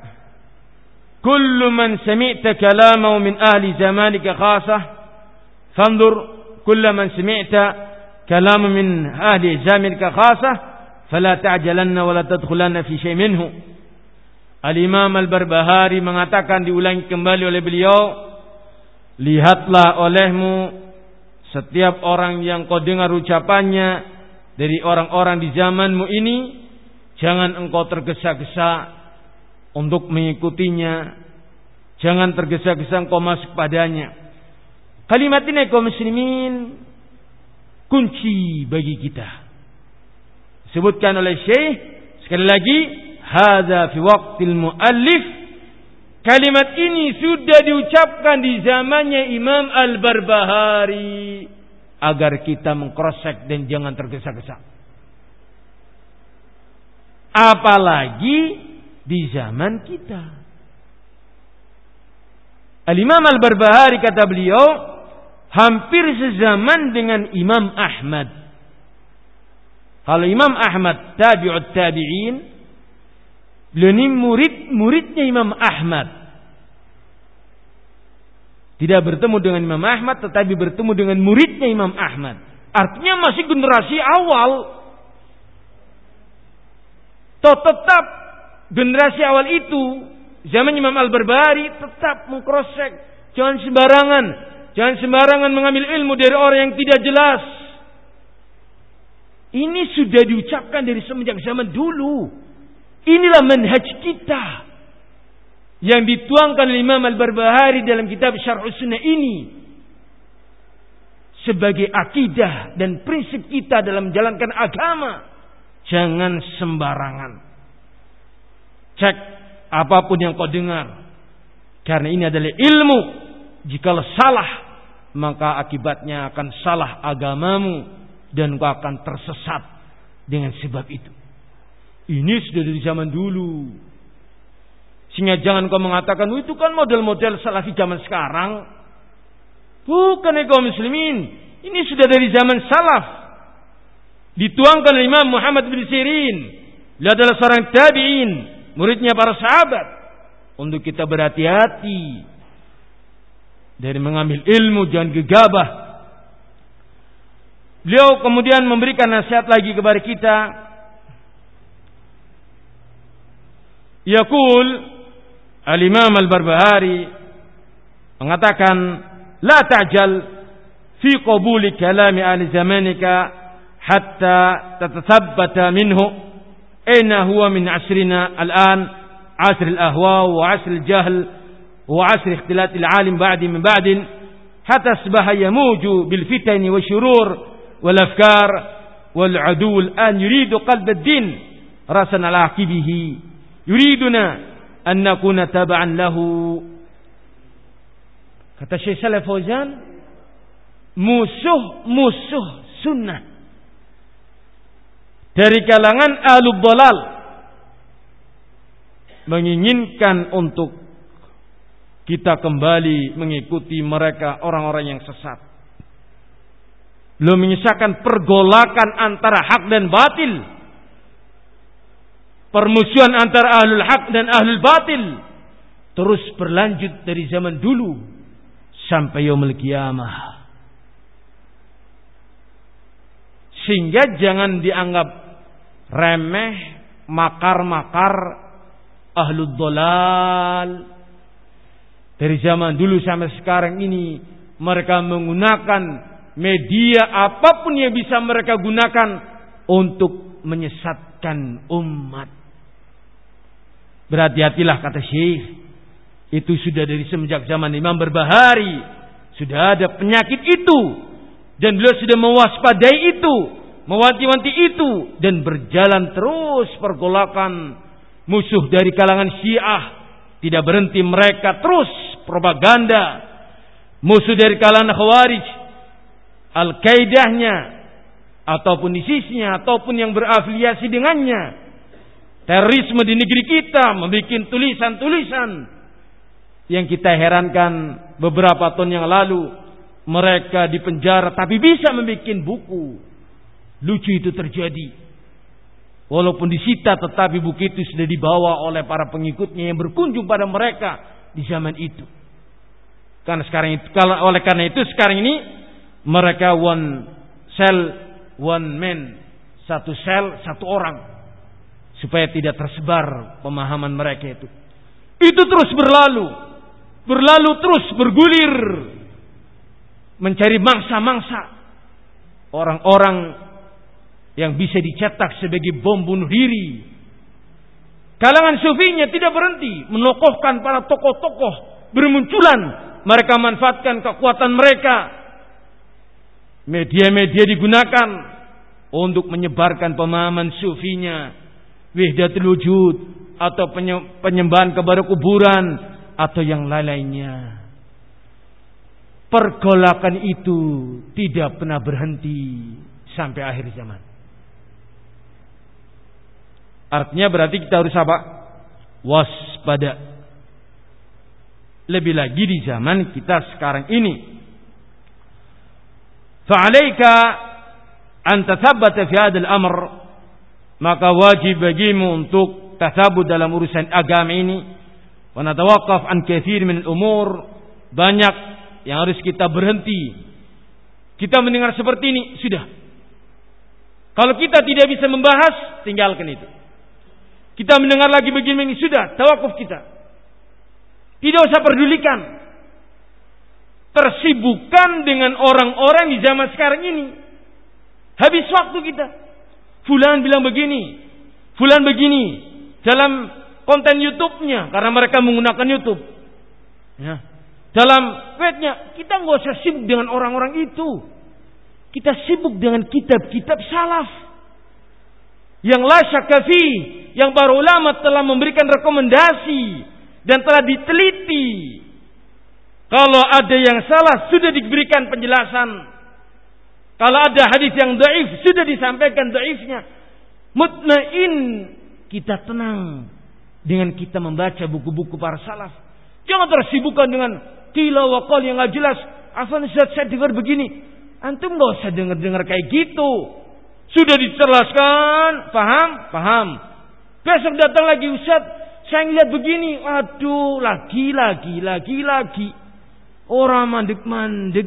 kullu man sami'ta kalamahu min ahli zamanika khasah, fanzur kullu man sami'ta kalamu min ahli zamanika khasah, fala ta'jalanna wa la tadkhulanna fi syai' minhu. Al-Imam Al-Barbahari mengatakan, diulangi kembali oleh beliau, lihatlah olehmu setiap orang yang kau dengar ucapannya dari orang-orang di zamanmu ini, jangan engkau tergesa-gesa untuk mengikutinya. Jangan tergesa-gesa engkau masuk padanya. Kalimat ini kaum muslimin kunci bagi kita. Disebutkan oleh Syekh sekali lagi, hadza fi waqtil muallif. Kalimat ini sudah diucapkan di zamannya Imam Al-Barbahari agar kita mengcross-check dan jangan tergesa-gesa. Apalagi di zaman kita. Al-Imam Al-Barbahari, kata beliau, hampir sezaman dengan Imam Ahmad. Kalau Imam Ahmad tabi'ut tabi'in, beliau ini muridnya Imam Ahmad. Tidak bertemu dengan Imam Ahmad, tetapi bertemu dengan muridnya Imam Ahmad. Artinya masih generasi awal. Tetap generasi awal itu, zaman Imam Al-Barbahari, tetap mengkrosek. Jangan sembarangan mengambil ilmu dari orang yang tidak jelas. Ini sudah diucapkan dari semenjak zaman dulu. Inilah manhaj kita yang dituangkan oleh Imam Al-Barbahari dalam kitab Syarh Sunnah ini sebagai akidah dan prinsip kita dalam menjalankan agama. Jangan sembarangan. Cek apapun yang kau dengar, karena ini adalah ilmu. Jikalau salah, maka akibatnya akan salah agamamu dan kau akan tersesat dengan sebab itu. Ini sudah dari zaman dulu. Sehingga jangan kau mengatakan, itu kan model-model salafi zaman sekarang. Bukan kaum muslimin. Ini sudah dari zaman salaf. Dituangkan oleh Imam Muhammad bin Sirin. Dia adalah seorang tabi'in, muridnya para sahabat. Untuk kita berhati-hati dari mengambil ilmu, jangan gegabah. Beliau kemudian memberikan nasihat lagi kepada kita. Yaqul Al-Imam Al-Barbahari mengatakan, la ta'jal fi qabuli kalami ahli zamanika hatta tatathabbata minhu aina huwa min asrina al-an, asr al-ahwa wa asr al-jahl wa asr ikhtilat al-alim ba'di min ba'din hatta asbaha yamuju bil fitani wa shurur wal afkar wal adu al-an yuridu qalb ad-din rasan al-aqibihi yuriduna an nakuna tab'an lahu. Kata Syekh Shalih Fauzan, musuh sunnah dari kalangan ahlul dhalal menginginkan untuk kita kembali mengikuti mereka, orang-orang yang sesat. Belum menyisakan pergolakan antara hak dan batil, permusuhan antara ahlul haq dan ahlul batil terus berlanjut dari zaman dulu sampai yaumul qiyamah. Sehingga jangan dianggap remeh makar-makar ahlul dhalal. Dari zaman dulu sampai sekarang ini mereka menggunakan media apapun yang bisa mereka gunakan untuk menyesatkan umat. Berhati-hatilah, kata Syekh. Itu sudah dari semenjak zaman Imam Barbahari sudah ada penyakit itu, dan beliau sudah mewaspadai itu, mewanti-wanti itu, dan berjalan terus pergolakan musuh dari kalangan Syiah. Tidak berhenti mereka terus propaganda. Musuh dari kalangan Khawarij, Al-Qaidahnya ataupun ISIS-nya ataupun yang berafiliasi dengannya. Terorisme di negeri kita, membuat tulisan-tulisan yang kita herankan. Beberapa tahun yang lalu mereka dipenjara tapi bisa membuat buku. Lucu itu terjadi. Walaupun disita, tetapi buku itu sudah dibawa oleh para pengikutnya yang berkunjung pada mereka di zaman itu. Karena itu sekarang ini mereka one cell one man, satu sel satu orang, supaya tidak tersebar pemahaman mereka itu. Itu terus berlalu terus bergulir, mencari mangsa-mangsa orang-orang yang bisa dicetak sebagai bom bunuh diri. Kalangan sufinya tidak berhenti menokohkan para tokoh-tokoh bermunculan. Mereka manfaatkan kekuatan mereka. Media-media digunakan untuk menyebarkan pemahaman sufinya, wahdatul wujud, atau penyembahan kepada kuburan, atau yang lainnya. Pergolakan itu tidak pernah berhenti sampai akhir zaman. Artinya berarti kita harus apa? Waspada. Lebih lagi di zaman kita sekarang ini. Fa'alaika an tathabbata fi hadzal amr, maka wajib bagimu untuk tathabut dalam urusan agama ini. Wa natawaqqaf an katsir min al-umur, banyak yang harus kita berhenti. kita mendengar seperti ini, sudah. Kalau kita tidak bisa membahas, tinggalkan itu. Kita mendengar lagi begini, sudah, tawakuf kita. Tidak usah pedulikan. Tersibukkan dengan orang-orang di zaman sekarang ini. Habis waktu kita. Fulan bilang begini, fulan begini. Dalam konten YouTube-nya, karena mereka menggunakan YouTube. Ya. Dalam webnya, kita nggak usah sibuk dengan orang-orang itu. Kita sibuk dengan kitab-kitab salaf. Yang la syakka fi, yang para ulama telah memberikan rekomendasi dan telah diteliti. Kalau ada yang salah sudah diberikan penjelasan. Kalau ada hadis yang dhaif sudah disampaikan dhaifnya. Mutmain, kita tenang dengan kita membaca buku-buku para salaf. Jangan tersibukkan dengan qila wa qal yang enggak jelas. Afan Ustaz, saya dengar begini. Antum enggak usah dengar-dengar kayak gitu. Sudah dijelaskan, paham. Besok datang lagi, Ustaz, saya lihat begini. Aduh, lagi. Orang mandek-mandek.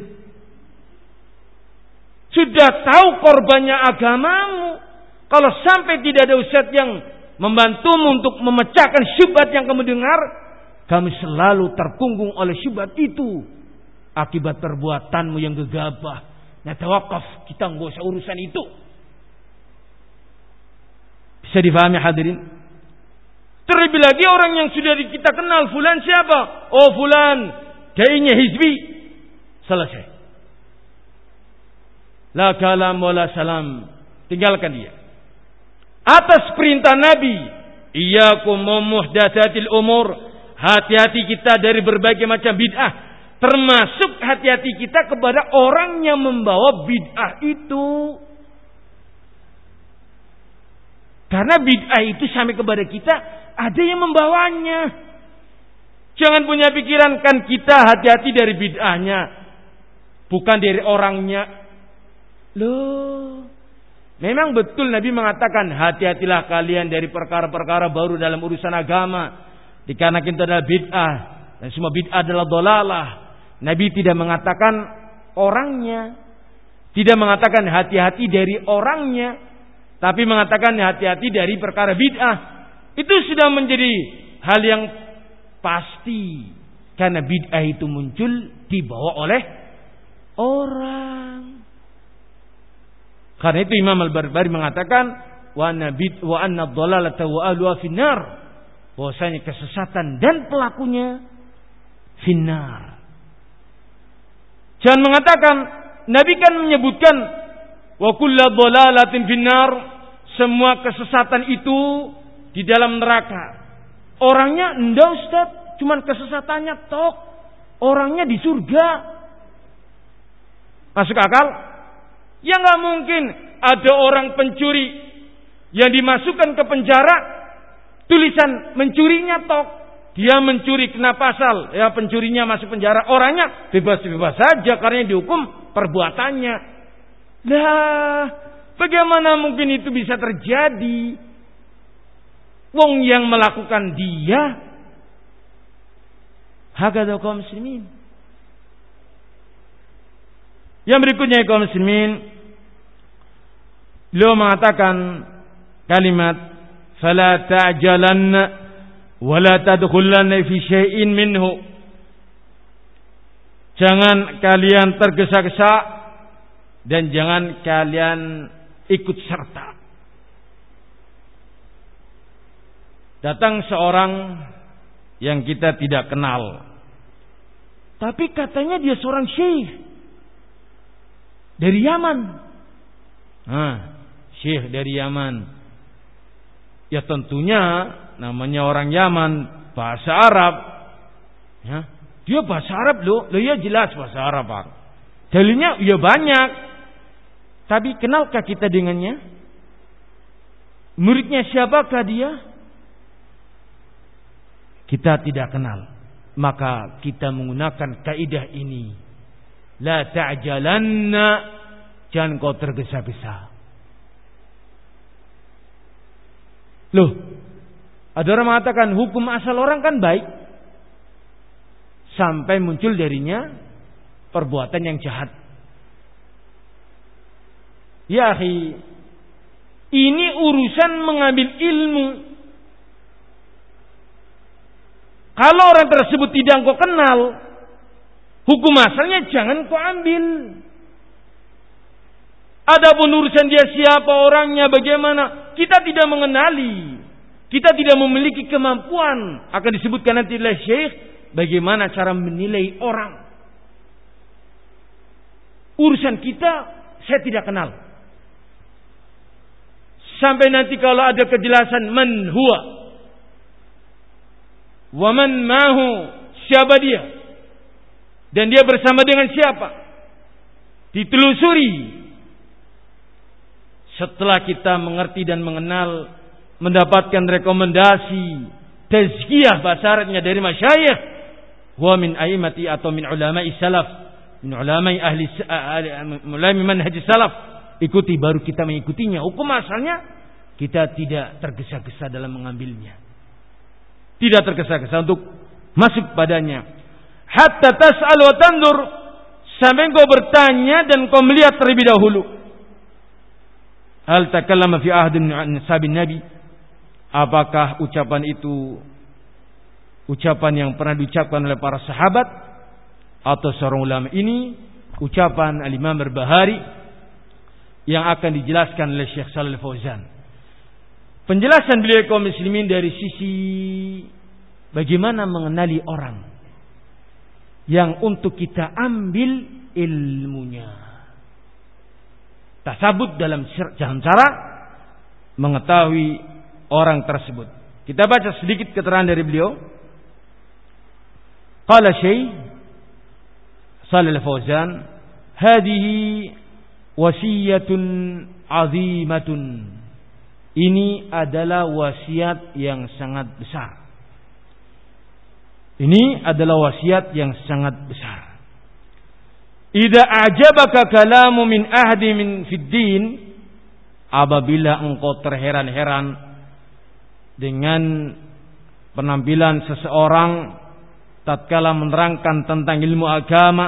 Sudah tahu korbannya agamamu. Kalau sampai tidak ada Ustaz yang membantumu untuk memecahkan syubhat yang kamu dengar, kamu selalu terkungkung oleh syubhat itu. Akibat perbuatanmu yang gegabah. Nah, tawakaf, kita enggak usah urusan itu. Bisa difahami hadirin? Terlebih lagi orang yang sudah kita kenal, fulan siapa? Oh, fulan, dai-nya hizbi. Selesai. La kalam wala salam. Tinggalkan dia. Atas perintah Nabi, iyyakum muhdatsatil umur. Hati-hati kita dari berbagai macam bid'ah. Termasuk hati-hati kita kepada orang yang membawa bid'ah itu. Karena bid'ah itu sampai kepada kita, ada yang membawanya. Jangan punya pikiran, kan kita hati-hati dari bid'ahnya, bukan dari orangnya. Loh, memang betul Nabi mengatakan, hati-hatilah kalian dari perkara-perkara baru dalam urusan agama. Dikarenakan itu adalah bid'ah, dan semua bid'ah adalah dhalalah. Nabi tidak mengatakan orangnya, tidak mengatakan hati-hati dari orangnya, tapi mengatakan hati-hati dari perkara bid'ah. Itu sudah menjadi hal yang pasti. Karena bid'ah itu muncul dibawa oleh orang. Karena itu Imam Al-Barbari mengatakan, wa anna dhalalata wa ahluha finnar. Bahwasanya kesesatan dan pelakunya finnar. Jangan mengatakan, Nabi kan menyebutkan wa kullu dhalalatin finnar, semua kesesatan itu di dalam neraka. Orangnya enggak Ustaz, cuman kesesatannya tok. Orangnya di surga. Masuk akal? Ya enggak mungkin ada orang pencuri yang dimasukkan ke penjara, tulisan mencurinya tok. Dia mencuri kena pasal, ya pencurinya masuk penjara. Orangnya bebas-bebas saja karena dihukum perbuatannya. Lah, bagaimana mungkin itu bisa terjadi? Wong yang melakukan dia hakada kaum muslimin. Yang berikutnya kaum muslimin, beliau mengatakan kalimat fala ta'jalanna wa la tadkhulanna fi syai'in minhu. Jangan kalian tergesa-gesa dan jangan kalian ikut serta. Datang seorang yang kita tidak kenal, tapi katanya dia seorang syekh dari Yaman. Syekh dari Yaman. Ya tentunya namanya orang Yaman, bahasa Arab. Ya, dia bahasa Arab loh ya jelas bahasa Arab, Pak. Dalilnya ya banyak. Tapi kenalkah kita dengannya? Muridnya siapakah dia? Kita tidak kenal. Maka kita menggunakan kaidah ini. La ta'jalanna, jangan kau tergesa-gesa. Loh, ada orang mengatakan hukum asal orang kan baik, sampai muncul darinya perbuatan yang jahat. Ya akhi, ini urusan mengambil ilmu. Kalau orang tersebut tidak engkau kenal, hukum asalnya jangan kau ambil. Adapun urusan dia siapa orangnya, bagaimana, kita tidak mengenali. Kita tidak memiliki kemampuan. Akan disebutkan nanti oleh Syekh bagaimana cara menilai orang. Urusan kita saya tidak kenal. Sampai nanti kalau ada kejelasan man huwa wa man mahu, siapa dia dan dia bersama dengan siapa, ditelusuri. Setelah kita mengerti dan mengenal, mendapatkan rekomendasi tazkiyah bahasa Arabnya dari masyayikh, wa min aimati atau min ulama'i salaf, min ulama'i ahli ulama manhaj salaf, ikuti, baru kita mengikutinya. Hukum asalnya kita tidak tergesa-gesa dalam mengambilnya, tidak tergesa-gesa untuk masuk padanya. Hatta tas'al wa tandur, sampai kau bertanya dan kau melihat terlebih dahulu. Hal takallama fi ahdin min ashabin nabi, apakah ucapan itu ucapan yang pernah diucapkan oleh para sahabat atau seorang ulama? Ini ucapan Al-Imam Barbahari yang akan dijelaskan oleh Syekh Shalal Fauzan. Penjelasan beliau kaum muslimin dari sisi bagaimana mengenali orang yang untuk kita ambil ilmunya. Tasabut dalam cara mengetahui orang tersebut. Kita baca sedikit keterangan dari beliau. Qala Syekh Shalal Fauzan, hadhihi wasiyatun azimatun. Ini adalah wasiat yang sangat besar. Ini adalah wasiat yang sangat besar. Idza a'jabaka kalamu min ahdi min fid din, apabila engkau terheran-heran dengan penampilan seseorang tatkala menerangkan tentang ilmu agama,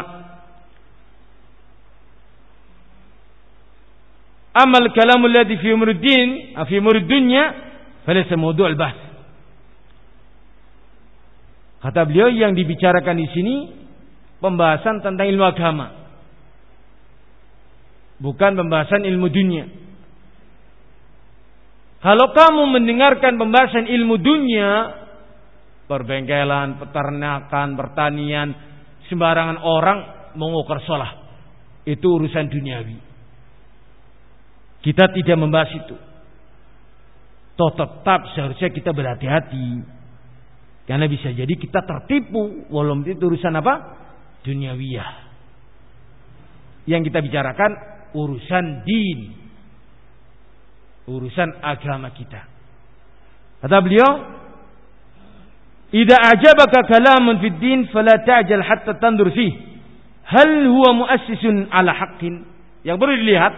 amal kalamu alladhi fi umuruddin fi umurudunya falaysa mawdu' al-bahth. Kata beliau, yang dibicarakan di sini pembahasan tentang ilmu agama, bukan pembahasan ilmu dunia. Kalau kamu mendengarkan pembahasan ilmu dunia, perbengkelan, peternakan, pertanian, sembarangan orang mengukur sholah, itu urusan duniawi. Kita tidak membahas itu. Toh tetap seharusnya kita berhati-hati, karena bisa jadi kita tertipu walaupun itu urusan apa? Duniawiyah. Yang kita bicarakan urusan din, urusan agama kita. Kata beliau, idza ajabaka kalamun fid din fala ta'jal hatta tandur fih hal huwa muassisun ala haqqin. Yang perlu dilihat,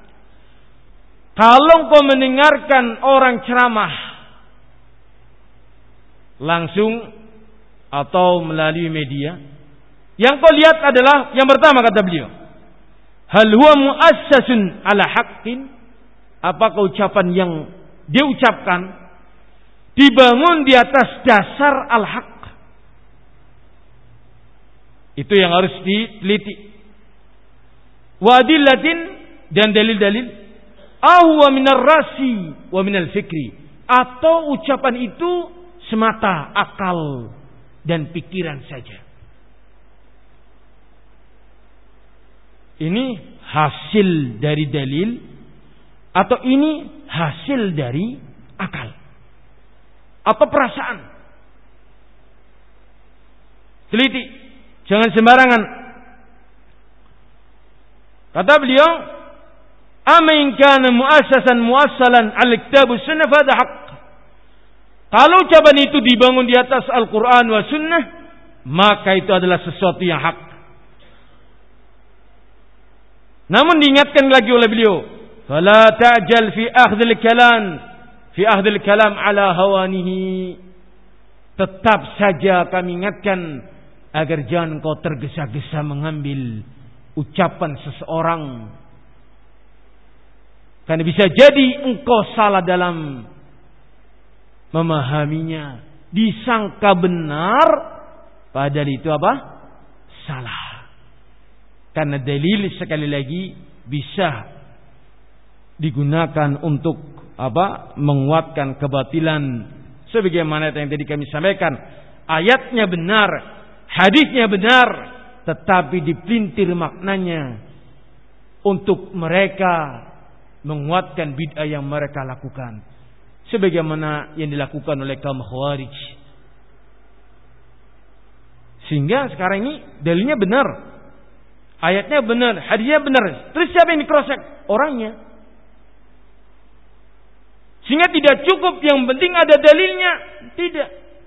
kalau kau mendengarkan orang ceramah langsung atau melalui media, yang kau lihat adalah yang pertama, kata beliau, hal huwa muassasun ala haqqin, apakah ucapan yang dia ucapkan dibangun di atas dasar al-haq. Itu yang harus diteliti. Wa adillatin, dan dalil-dalil, ahwa minar rasi wa minal fikri, atau ucapan itu semata akal dan pikiran saja. Ini hasil dari dalil atau ini hasil dari akal atau perasaan. Teliti, jangan sembarangan. Kata beliau, "Amin kana muassasan muassalan al-kitab was sunnah fa hadha haqq." Kalau ucapan itu dibangun di atas Al-Qur'an wa sunnah, maka itu adalah sesuatu yang hak. Namun diingatkan lagi oleh beliau, "Fala ta'jal fi akhdhil kalam ala hawanihi." Tetap saja kami ingatkan agar jangan kau tergesa-gesa mengambil ucapan seseorang Karena bisa jadi engkau salah dalam memahaminya, disangka benar, padahal itu apa? Salah. Karena dalil sekali lagi bisa digunakan untuk apa? Menguatkan kebatilan. Sebagaimana yang tadi kami sampaikan, ayatnya benar, hadisnya benar, tetapi dipelintir maknanya untuk mereka menguatkan bid'ah yang mereka lakukan, sebagaimana yang dilakukan oleh kaum Khawarij. Sehingga sekarang ini dalilnya benar, ayatnya benar, hadisnya benar. Terus siapa yang di-cross-check? Orangnya. Sehingga tidak cukup yang penting ada dalilnya. Tidak.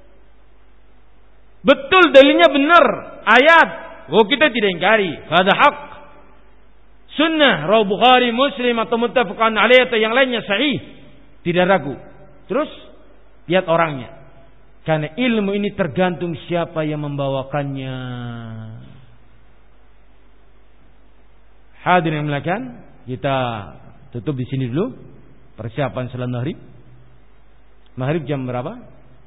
Betul dalilnya benar, ayat. Oh, kita tidak ingkari. Hada hak. Sunnah, rawi Bukhari, Muslim atau muttafaqun alaih atau yang lainnya sahih. Tidak ragu. Terus lihat orangnya. Karena ilmu ini tergantung siapa yang membawakannya. Hadirin yang muliakan, kita tutup di sini dulu persiapan salat maghrib. Maghrib jam berapa?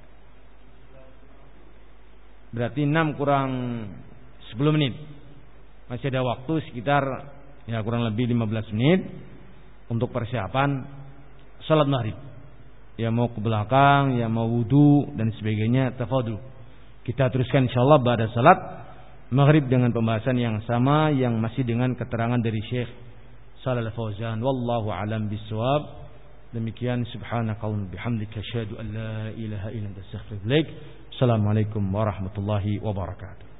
Berarti 6 kurang 10 menit. Masih ada waktu sekitar kurang lebih 15 menit untuk persiapan salat maghrib. Ya mau ke belakang, ya mau wudu dan sebagainya, tafadhol. Kita teruskan insyaallah pada salat maghrib dengan pembahasan yang sama yang masih dengan keterangan dari Syekh Shalal Fauzan. Wallahu alam bisawab. Demikian, subhanakallahumma bihamdika asyhadu an la ilaha illa anta astaghfiruka wa atubu ilaik. Assalamualaikum warahmatullahi wabarakatuh.